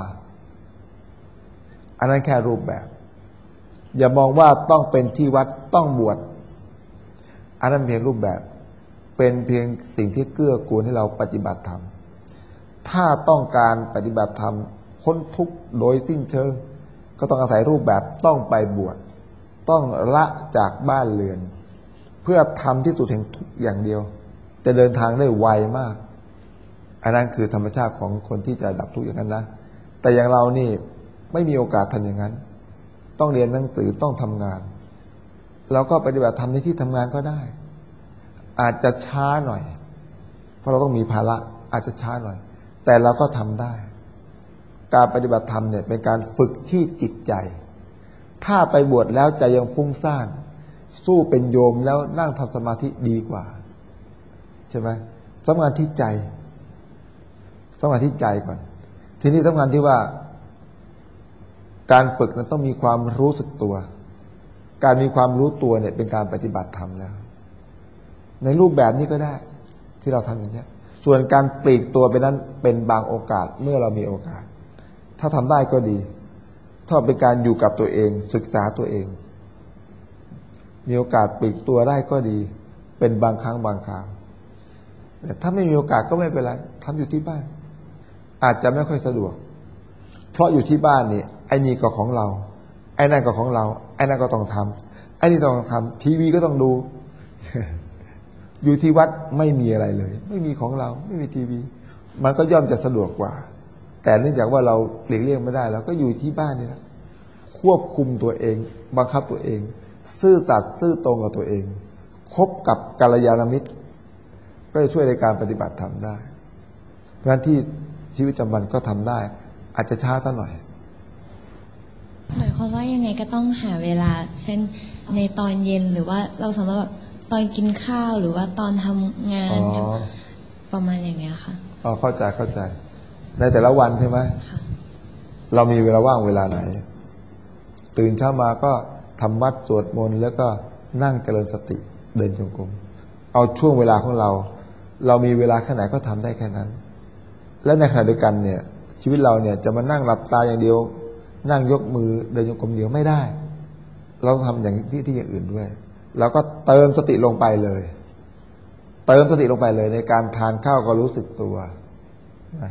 อันนั้นแค่รูปแบบอย่ามองว่าต้องเป็นที่วัดต้องบวชอันนั้นเพียงรูปแบบเป็นเพียงสิ่งที่เกื้อกูลให้เราปฏิบัติธรรมถ้าต้องการปฏิบัติธรรมพ้นทุกข์โดยสิ้นเชิงก็ต้องอาศัยรูปแบบต้องไปบวชต้องละจากบ้านเรือนเพื่อทำที่สุดแห่งทุกอย่างเดียวจะเดินทางได้ไวมากอันนั้นคือธรรมชาติของคนที่จะดับทุกข์อย่างนั้นนะแต่อย่างเรานี่ไม่มีโอกาสทำอย่างนั้นต้องเรียนหนังสือต้องทำงานเราก็ปฏิบัติธรรมในที่ทำงานก็ได้อาจจะช้าหน่อยเพราะเราต้องมีภาระอาจจะช้าหน่อยแต่เราก็ทำได้การปฏิบัติธรรมเนี่ยเป็นการฝึกที่จิตใจถ้าไปบวชแล้วใจยังฟุ้งซ่านสู้เป็นโยมแล้วนั่งทำสมาธิดีกว่าใช่ไหมสำคัญที่ใจสำคัญที่ใจก่อนทีนี้สำคัญที่ว่าการฝึกนั้นต้องมีความรู้สึกตัวการมีความรู้ตัวเนี่ยเป็นการปฏิบัติธรรมแล้วในรูปแบบนี้ก็ได้ที่เราทำอย่างนี้ส่วนการปลีกตัวไปนั้นเป็นบางโอกาสเมื่อเรามีโอกาสถ้าทำได้ก็ดีถ้าเป็นการอยู่กับตัวเองศึกษาตัวเองมีโอกาสปลีกตัวได้ก็ดีเป็นบางครั้งบางคราวแต่ถ้าไม่มีโอกาสก็ไม่เป็นไรทำอยู่ที่บ้านอาจจะไม่ค่อยสะดวกเพราะอยู่ที่บ้านนี่ไอ้นี่ก็ของเราไอ้นั่นก็ของเราไอ้นั่นก็ต้องทำไอ้นี่ต้องทำทีวีก็ต้องดู อยู่ที่วัดไม่มีอะไรเลยไม่มีของเราไม่มีทีวีมันก็ย่อมจะสะดวกกว่าแต่เนื่องจากว่าเราหลีกเลี่ยงไม่ได้เราก็อยู่ที่บ้านนี่แหละควบคุมตัวเองบังคับตัวเองซื่อสัตย์ซื่อตรงกับตัวเองคบกับกัลยาณมิตรก็จะช่วยในการปฏิบัติธรรมได้เพราะฉะนั้นที่ชีวิตประจำวันก็ทำได้อาจจะช้าสักหน่อยหมายความว่ายังไงก็ต้องหาเวลาเช่นในตอนเย็นหรือว่าเราสามารถแบบตอนกินข้าวหรือว่าตอนทำงานประมาณอย่างเงี้ยค่ะเข้าใจในแต่ละวันใช่ไหมเรามีเวลาว่างเวลาไหนตื่นเช้ามาก็ทำวัดสวดมนต์แล้วก็นั่งเจริญสติเดินจงกรมเอาช่วงเวลาของเรามีเวลาแค่ไหนก็ทำได้แค่นั้นและในขณะเดียวกันเนี่ยชีวิตเราเนี่ยจะมานั่งหลับตาอย่างเดียวนั่งยกมือเดินจงกรมเดียวไม่ได้เราทำอย่างที่อย่างอื่นด้วยแล้วก็เติมสติลงไปเลยในการทานข้าวก็รู้สึกตัว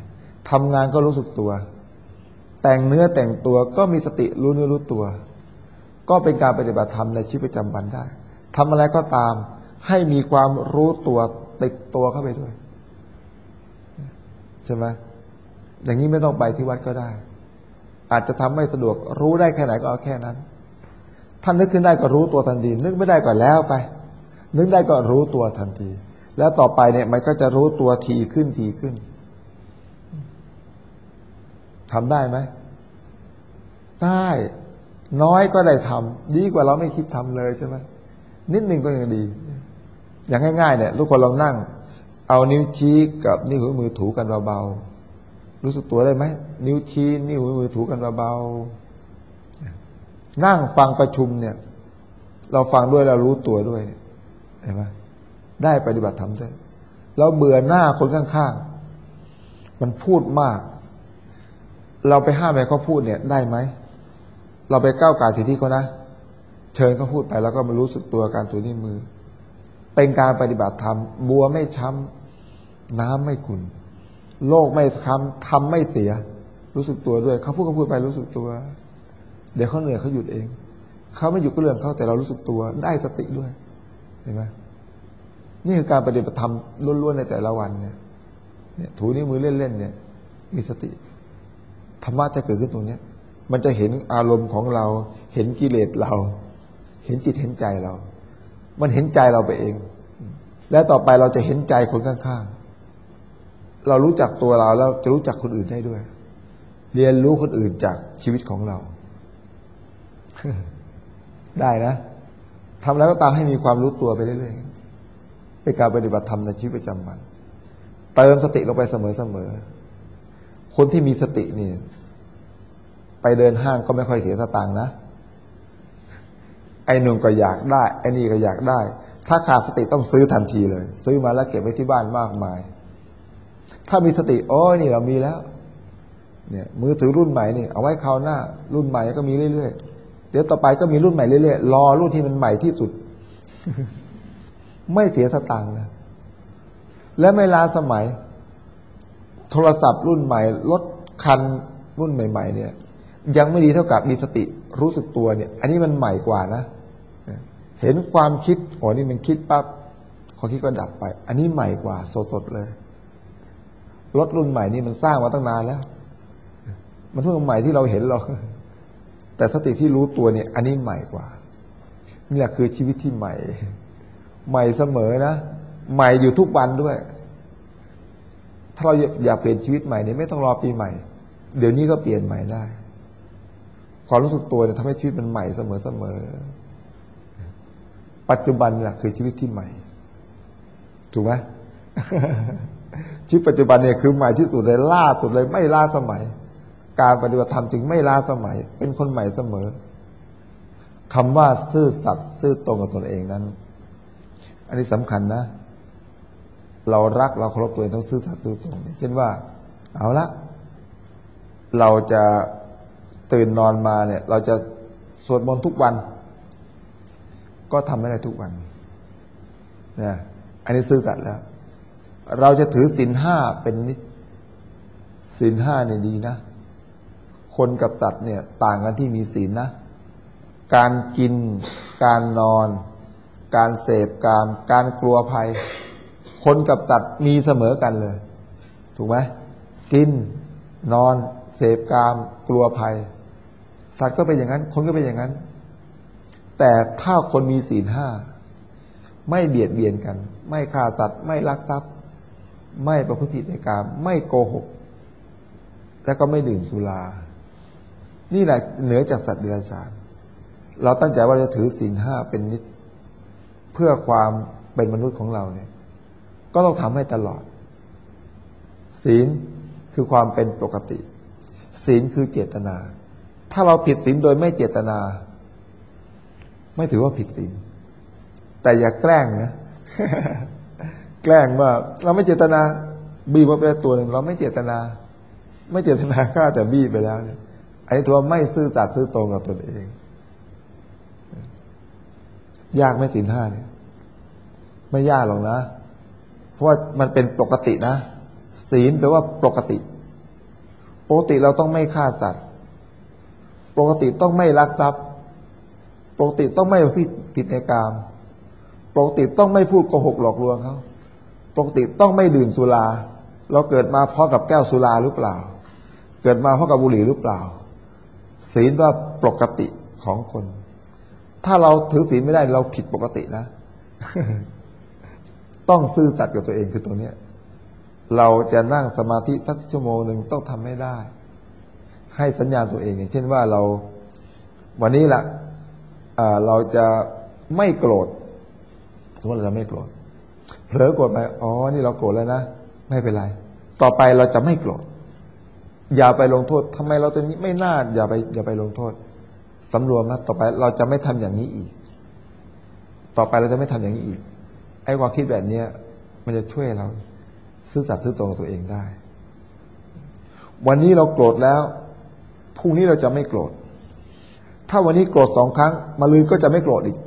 ทำงานก็รู้สึกตัวแต่งเนื้อแต่งตัวก็มีสติรู้เนื้อรู้ตัวก็เป็นการปฏิบัติธรรมในชีวิตประจำวันได้ทำอะไรก็ตามให้มีความรู้ตัวติดตัวเข้าไปด้วยใช่ไหมอย่างนี้ไม่ต้องไปที่วัดก็ได้อาจจะทำไม่สะดวกรู้ได้แค่ไหนก็เอาแค่นั้นท่านนึกขึ้นได้ก็รู้ตัวทันทีนึกไม่ได้ก็แล้วไปนึกได้ก็รู้ตัวทันทีแล้วต่อไปเนี่ยมันก็จะรู้ตัวทีขึ้นทีขึ้นทำได้ไหมได้น้อยก็ได้ทำดีกว่าเราไม่คิดทำเลยใช่ไหมนิดหนึ่งก็ยังดีอย่างง่ายๆเนี่ยทุกคนลองนั่งเอานิ้วชี้กับนิ้วหัวมือถูกันเบาๆรู้สึกตัวได้ไหมนิ้วชี้นิ้วหัวมือถูกันเบาๆนั่งฟังประชุมเนี่ยเราฟังด้วยเรารู้ตัวด้วยเนี่ยเห็นไหมได้ปฏิบัติธรรมด้วยเราเบื่อหน้าคนข้างๆมันพูดมากเราไปห้ามให้เขาพูดเนี่ยได้ไหมเราไปก้าวก่ายสิทธิเขานะเชิญเขาพูดไปแล้วก็มารู้สึกตัวการถูนิ้วมือเป็นการปฏิบัติธรรมบัวไม่ช้ำน้ำไม่ขุ่นโลกไม่ค้ำทำไม่เสียรู้สึกตัวด้วยเขาพูดไปรู้สึกตัวเดี๋ยวเขาเหนื่อยเขาหยุดเองเขาไม่หยุดก็เรื่องเขาแต่เรารู้สึกตัวได้สติด้วยเห็นไหมนี่คือการปฏิบัติธรรมล้วนๆในแต่ละวันเนี่ยถูนิ้วมือเล่นๆเนี่ยมีสติธรรมะจะเกิดขึ้นตรงนี้มันจะเห็นอารมณ์ของเราเห็นกิเลสเราเห็นจิตเห็นใจเรามันเห็นใจเราไปเองและต่อไปเราจะเห็นใจคนข้างๆเรารู้จักตัวเราแล้วจะรู้จักคนอื่นได้ด้วยเรียนรู้คนอื่นจากชีวิตของเรา ได้นะทำแล้วก็ตามให้มีความรู้ตัวไปเรื่อยๆเป็นการปฏิบัติธรรมในชีวิตประจำวันเติมสติลงไปเสมอๆคนที่มีสตินี่ไปเดินห้างก็ไม่ค่อยเสียสตางค์นะไอ้หนุ่มก็อยากได้ไอ้นี่ก็อยากได้ถ้าขาดสติต้องซื้อทันทีเลยซื้อมาแล้วเก็บไว้ที่บ้านมากมายถ้ามีสติโอ้ยนี่เรามีแล้วเนี่ยมือถือรุ่นใหม่นี่เอาไว้คราวหน้ารุ่นใหม่ก็มีเรื่อยๆเดี๋ยวต่อไปก็มีรุ่นใหม่เรื่อยๆรอรุ่นที่มันใหม่ที่สุด ไม่เสียสตางค์นะและไม่ล้าสมัยโทรศัพท์รุ่นใหม่รถคันรุ่นใหม่ๆเนี่ยยังไม่ดีเท่ากับมีสติรู้สึกตัวเนี่ยอันนี้มันใหม่กว่านะเห็นความคิดอ๋อนี่มันคิดปั๊บความคิดก็ดับไปอันนี้ใหม่กว่าสดๆเลยรถรุ่นใหม่นี่มันสร้างมาตั้งนานแล้วมันเพิ่งใหม่ที่เราเห็นหรอกแต่สติที่รู้ตัวเนี่ยอันนี้ใหม่กว่านี่แหละคือชีวิตที่ใหม่ใหม่เสมอนะใหม่อยู่ทุกวันด้วยถ้าเราอยากเปลี่ยนชีวิตใหม่เนี่ยไม่ต้องรอปีใหม่เดี๋ยวนี้ก็เปลี่ยนใหม่ได้ความรู้สึกตัวเนี่ยทำให้ชีวิตมันใหม่เสมอปัจจุบันนี่แหละคือชีวิตที่ใหม่ถูกไหม ชีวิตปัจจุบันเนี่ยคือใหม่ที่สุดเลยล่าสุดเลยไม่ล้าสมัยการปฏิบัติธรรมจึงไม่ล้าสมัยเป็นคนใหม่เสมอคำว่าซื่อสัตย์ซื่อตรงกับตนเองนั้นอันนี้สำคัญนะเรารักเราเคารพตัวเองต้องซื่อสัตย์ซื่อตรงเช่นว่าเอาละเราจะตื่นนอนมาเนี่ยเราจะสวดมนต์ทุกวันก็ทำไม่ได้ทุกวันนะอันนี้ซื่อสัตย์แล้วเราจะถือศีลห้าเป็นนิจศีลห้าเนี่ยดีนะคนกับสัตว์เนี่ยต่างกันที่มีศีลนะการกินการนอนการเสพกามการกลัวภัยคนกับสัตว์มีเสมอกันเลยถูกไหมกินนอนเสพกามกลัวภัยสัตว์ก็เป็นอย่างนั้นคนก็เป็นอย่างนั้นแต่ถ้าคนมีศีลห้าไม่เบียดเบียนกันไม่ฆ่าสัตว์ไม่ลักทรัพย์ไม่ประพฤติผิดในกามไม่โกหกแล้วก็ไม่ดื่มสุรานี่แหละเหนือจากสัตว์เดรัจฉานเราตั้งใจว่าจะถือศีลห้าเป็นนิจเพื่อความเป็นมนุษย์ของเราเนี่ยก็ต้องทำให้ตลอดศีลคือความเป็นปกติศีลคือเจตนาถ้าเราผิดศีลโดยไม่เจตนาไม่ถือว่าผิดศีลแต่อย่าแกล้งนะ แกล้งว่าเราไม่เจตนาบี้มาไปตัวหนึ่งเราไม่เจตนาฆ่าแต่บี้ไปแล้วเนี่ยอันนี้ถือว่าไม่ซื่อสัตย์ซื่อตรงกับตนเองยากไหมศีลห้าเนี่ยไม่ยากหรอกนะเพราะว่ามันเป็นปกตินะศีลแปลว่าปกติปกติเราต้องไม่ฆ่าสัตว์ปกติต้องไม่ลักทรัพย์ปกติต้องไม่ผิดในกามปกติต้องไม่พูดโกหกหลอกลวงเขาปกติต้องไม่ดื่มสุราเราเกิดมาเพราะกับแก้วสุราหรือเปล่าเกิดมาเพราะกับบุหรี่หรือเปล่าศีลว่าปกติของคนถ้าเราถือศีลไม่ได้เราผิดปกตินะ ต้องซื่อสัตย์กับตัวเองคือตัวเนี้ยเราจะนั่งสมาธิสักชั่วโมงหนึ่งต้องทำให้ได้ให้สัญญาณตัวเองอย่างเช่นว่าเราวันนี้ละเราจะไม่โกรธสมมติเราจะไม่โกรธเผลอโกรธไปอ๋อนี่เราโกรธแล้วนะไม่เป็นไรต่อไปเราจะไม่โกรธอย่าไปลงโทษทำไมเราตัวนี้ไม่น่าอย่าไปลงโทษสำรวมนะต่อไปเราจะไม่ทำอย่างนี้อีกต่อไปเราจะไม่ทำอย่างนี้อีกไอ้ความคิดแบบนี้มันจะช่วยเราซื่อสัตย์ซื่อตรงกับตัวเองได้วันนี้เราโกรธแล้วพรุ่งนี้เราจะไม่โกรธถ้าวันนี้โกรธ2 ครั้งมะรืนก็จะไม่โกรธอีก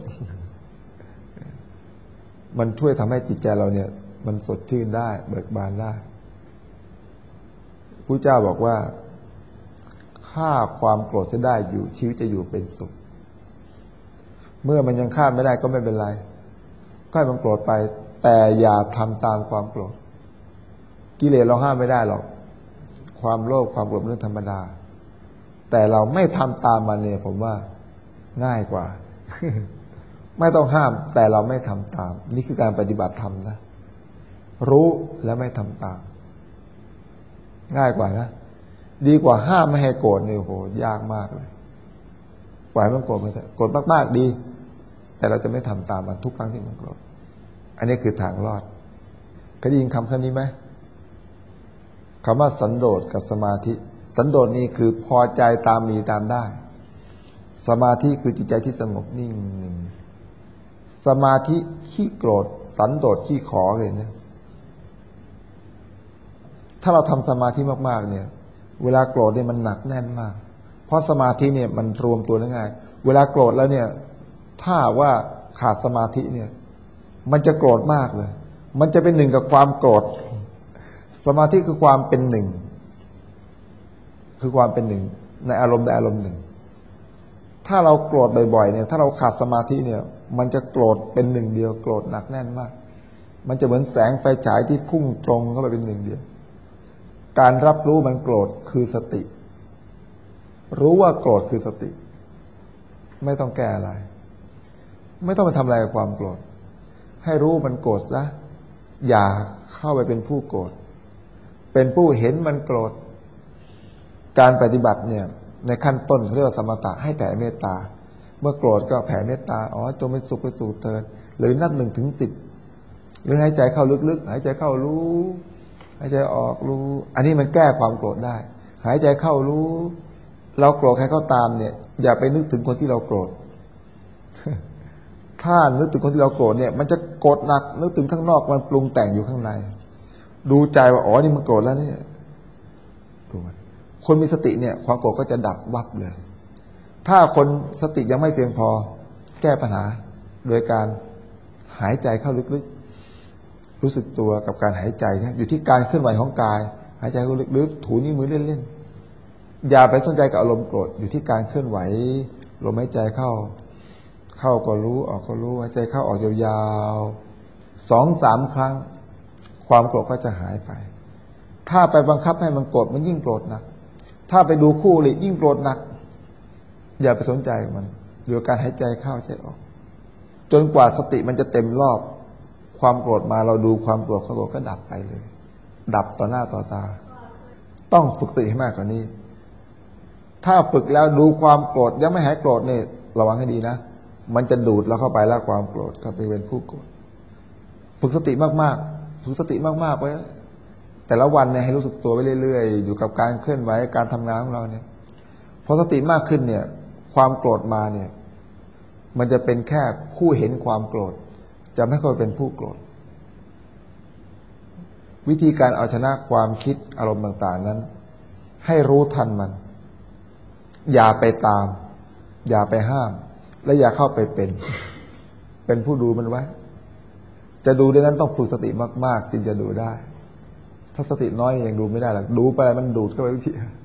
มันช่วยทำให้จิตใจเราเนี่ยมันสดชื่นได้เบิกบานได้พระเจ้าบอกว่าฆ่าความโกรธจะได้อยู่ชีวิตจะอยู่เป็นสุขเมื่อมันยังฆ่าไม่ได้ก็ไม่เป็นไรก็ให้มันโกรธไปแต่อย่าทำตามความโกรธกิเลสเราห้ามไม่ได้หรอกความโลภความโกรธเป็นเรื่องธรรมดาแต่เราไม่ทำตามมันเนี่ยผมว่าง่ายกว่า ไม่ต้องห้ามแต่เราไม่ทำตามนี่คือการปฏิบัติธรรมนะรู้และไม่ทำตามง่ายกว่านะดีกว่าห้ามไม่ให้โกรธเนี่ยโหยากมากเลยปล่อยมันโกรธไปเถอะโกรธมากๆดีแต่เราจะไม่ทำตามมันทุกครั้งที่มันโกรธอันนี้คือทางรอดเคยได้ยินคำนี้ไหมคำว่าสันโดษกับสมาธิสันโดษนี่คือพอใจตามมีตามได้สมาธิคือจิตใจที่สงบนิ่งหนึ่งสมาธิขี้โกรธสันโดษขี้ขอเลยนะถ้าเราทำสมาธิมากๆเนี่ยเวลาโกรธเนี่ยมันหนักแน่นมากเพราะสมาธิเนี่ยมันรวมตัวได้ง่ายเวลาโกรธแล้วเนี่ยถ้าว่าขาดสมาธิเนี่ยมันจะโกรธมากเลยมันจะเป็นหนึ่งกับความโกรธสมาธิคือความเป็นหนึ่งคือความเป็นหนึ่งในอารมณ์ใดอารมณ์หนึ่งถ้าเราโกรธบ่อยๆเนี่ยถ้าเราขาดสมาธิเนี่ยมันจะโกรธเป็นหนึ่งเดียวโกรธหนักแน่นมากมันจะเหมือนแสงไฟฉายที่พุ่งตรงเข้าไปเป็นหนึ่งเดียวการรับรู้มันโกรธคือสติรู้ว่าโกรธคือสติไม่ต้องแก้อะไรไม่ต้องไปทำอะไรกับความโกรธให้รู้มันโกรธซะอย่าเข้าไปเป็นผู้โกรธเป็นผู้เห็นมันโกรธการปฏิบัติเนี่ยในขั้นต้นเรียกว่าสมถะให้แผ่เมตตาเมื่อโกรธก็แผ่เมตตาจงเป็นสุขไปสู่เถิดหรือนับ1 ถึง 10หรือหายใจเข้าลึกๆหายใจเข้ารู้หายใจออกรู้อันนี้มันแก้ความโกรธได้หายใจเข้ารู้เราโกรธใครก็ตามเนี่ยอย่าไปนึกถึงคนที่เราโกรธ ถ้านึกถึงคนที่เราโกรธเนี่ยมันจะโกรธหนักนึกถึงข้างนอกมันปรุงแต่งอยู่ข้างในดูใจว่านี่มันโกรธแล้วเนี่ยตัวคนมีสติเนี่ยความโกรธก็จะดับวับเลยถ้าคนสติยังไม่เพียงพอแก้ปัญหาโดยการหายใจเข้าลึกๆรู้สึกตัวกับการหายใจนะอยู่ที่การเคลื่อนไหวของกายหายใจเข้าลึกๆถูนิ้วมือเล่นๆอย่าไปสนใจกับอารมณ์โกรธอยู่ที่การเคลื่อนไหวลมหายใจเข้าก็รู้ออกก็รู้หายใจเข้าออกยาวๆ 2-3 ครั้งความโกรธก็จะหายไปถ้าไปบังคับให้มันโกรธมันยิ่งโกรธหนักถ้าไปดูคู่เลยยิ่งโกรธหนักอย่าไปสนใจมันอยู่กับการหายใจเข้าใจออกจนกว่าสติมันจะเต็มรอบความโกรธมาเราดูความโกรธความโกรธก็ดับไปเลยดับต่อหน้าต่อตาต้องฝึกสติให้มากกว่านี้ถ้าฝึกแล้วดูความโกรธยังไม่หายโกรธเนี่ยระวังให้ดีนะมันจะดูดเราเข้าไปแล้วความโกรธก็ไปเป็นผู้โกรธฝึกสติมากๆฝึกสติมากๆไว้แต่ละวันเนี่ยให้รู้สึกตัวไปเรื่อยๆอยู่กับการเคลื่อนไหวการทำงานของเราเนี่ยพอสติมากขึ้นเนี่ยความโกรธมาเนี่ยมันจะเป็นแค่ผู้เห็นความโกรธจะไม่ค่อยเป็นผู้โกรธวิธีการเอาชนะความคิดอารมณ์ต่างๆนั้นให้รู้ทันมันอย่าไปตามอย่าไปห้ามและอย่าเข้าไปเป็นผู้ดูมันไว้จะดูได้นั้นต้องฝึกสติมากๆจึงจะดูได้ถ้าสติน้อยยังดูไม่ได้หรอกดูไปอะไรมันดูดเข้าไปทุกที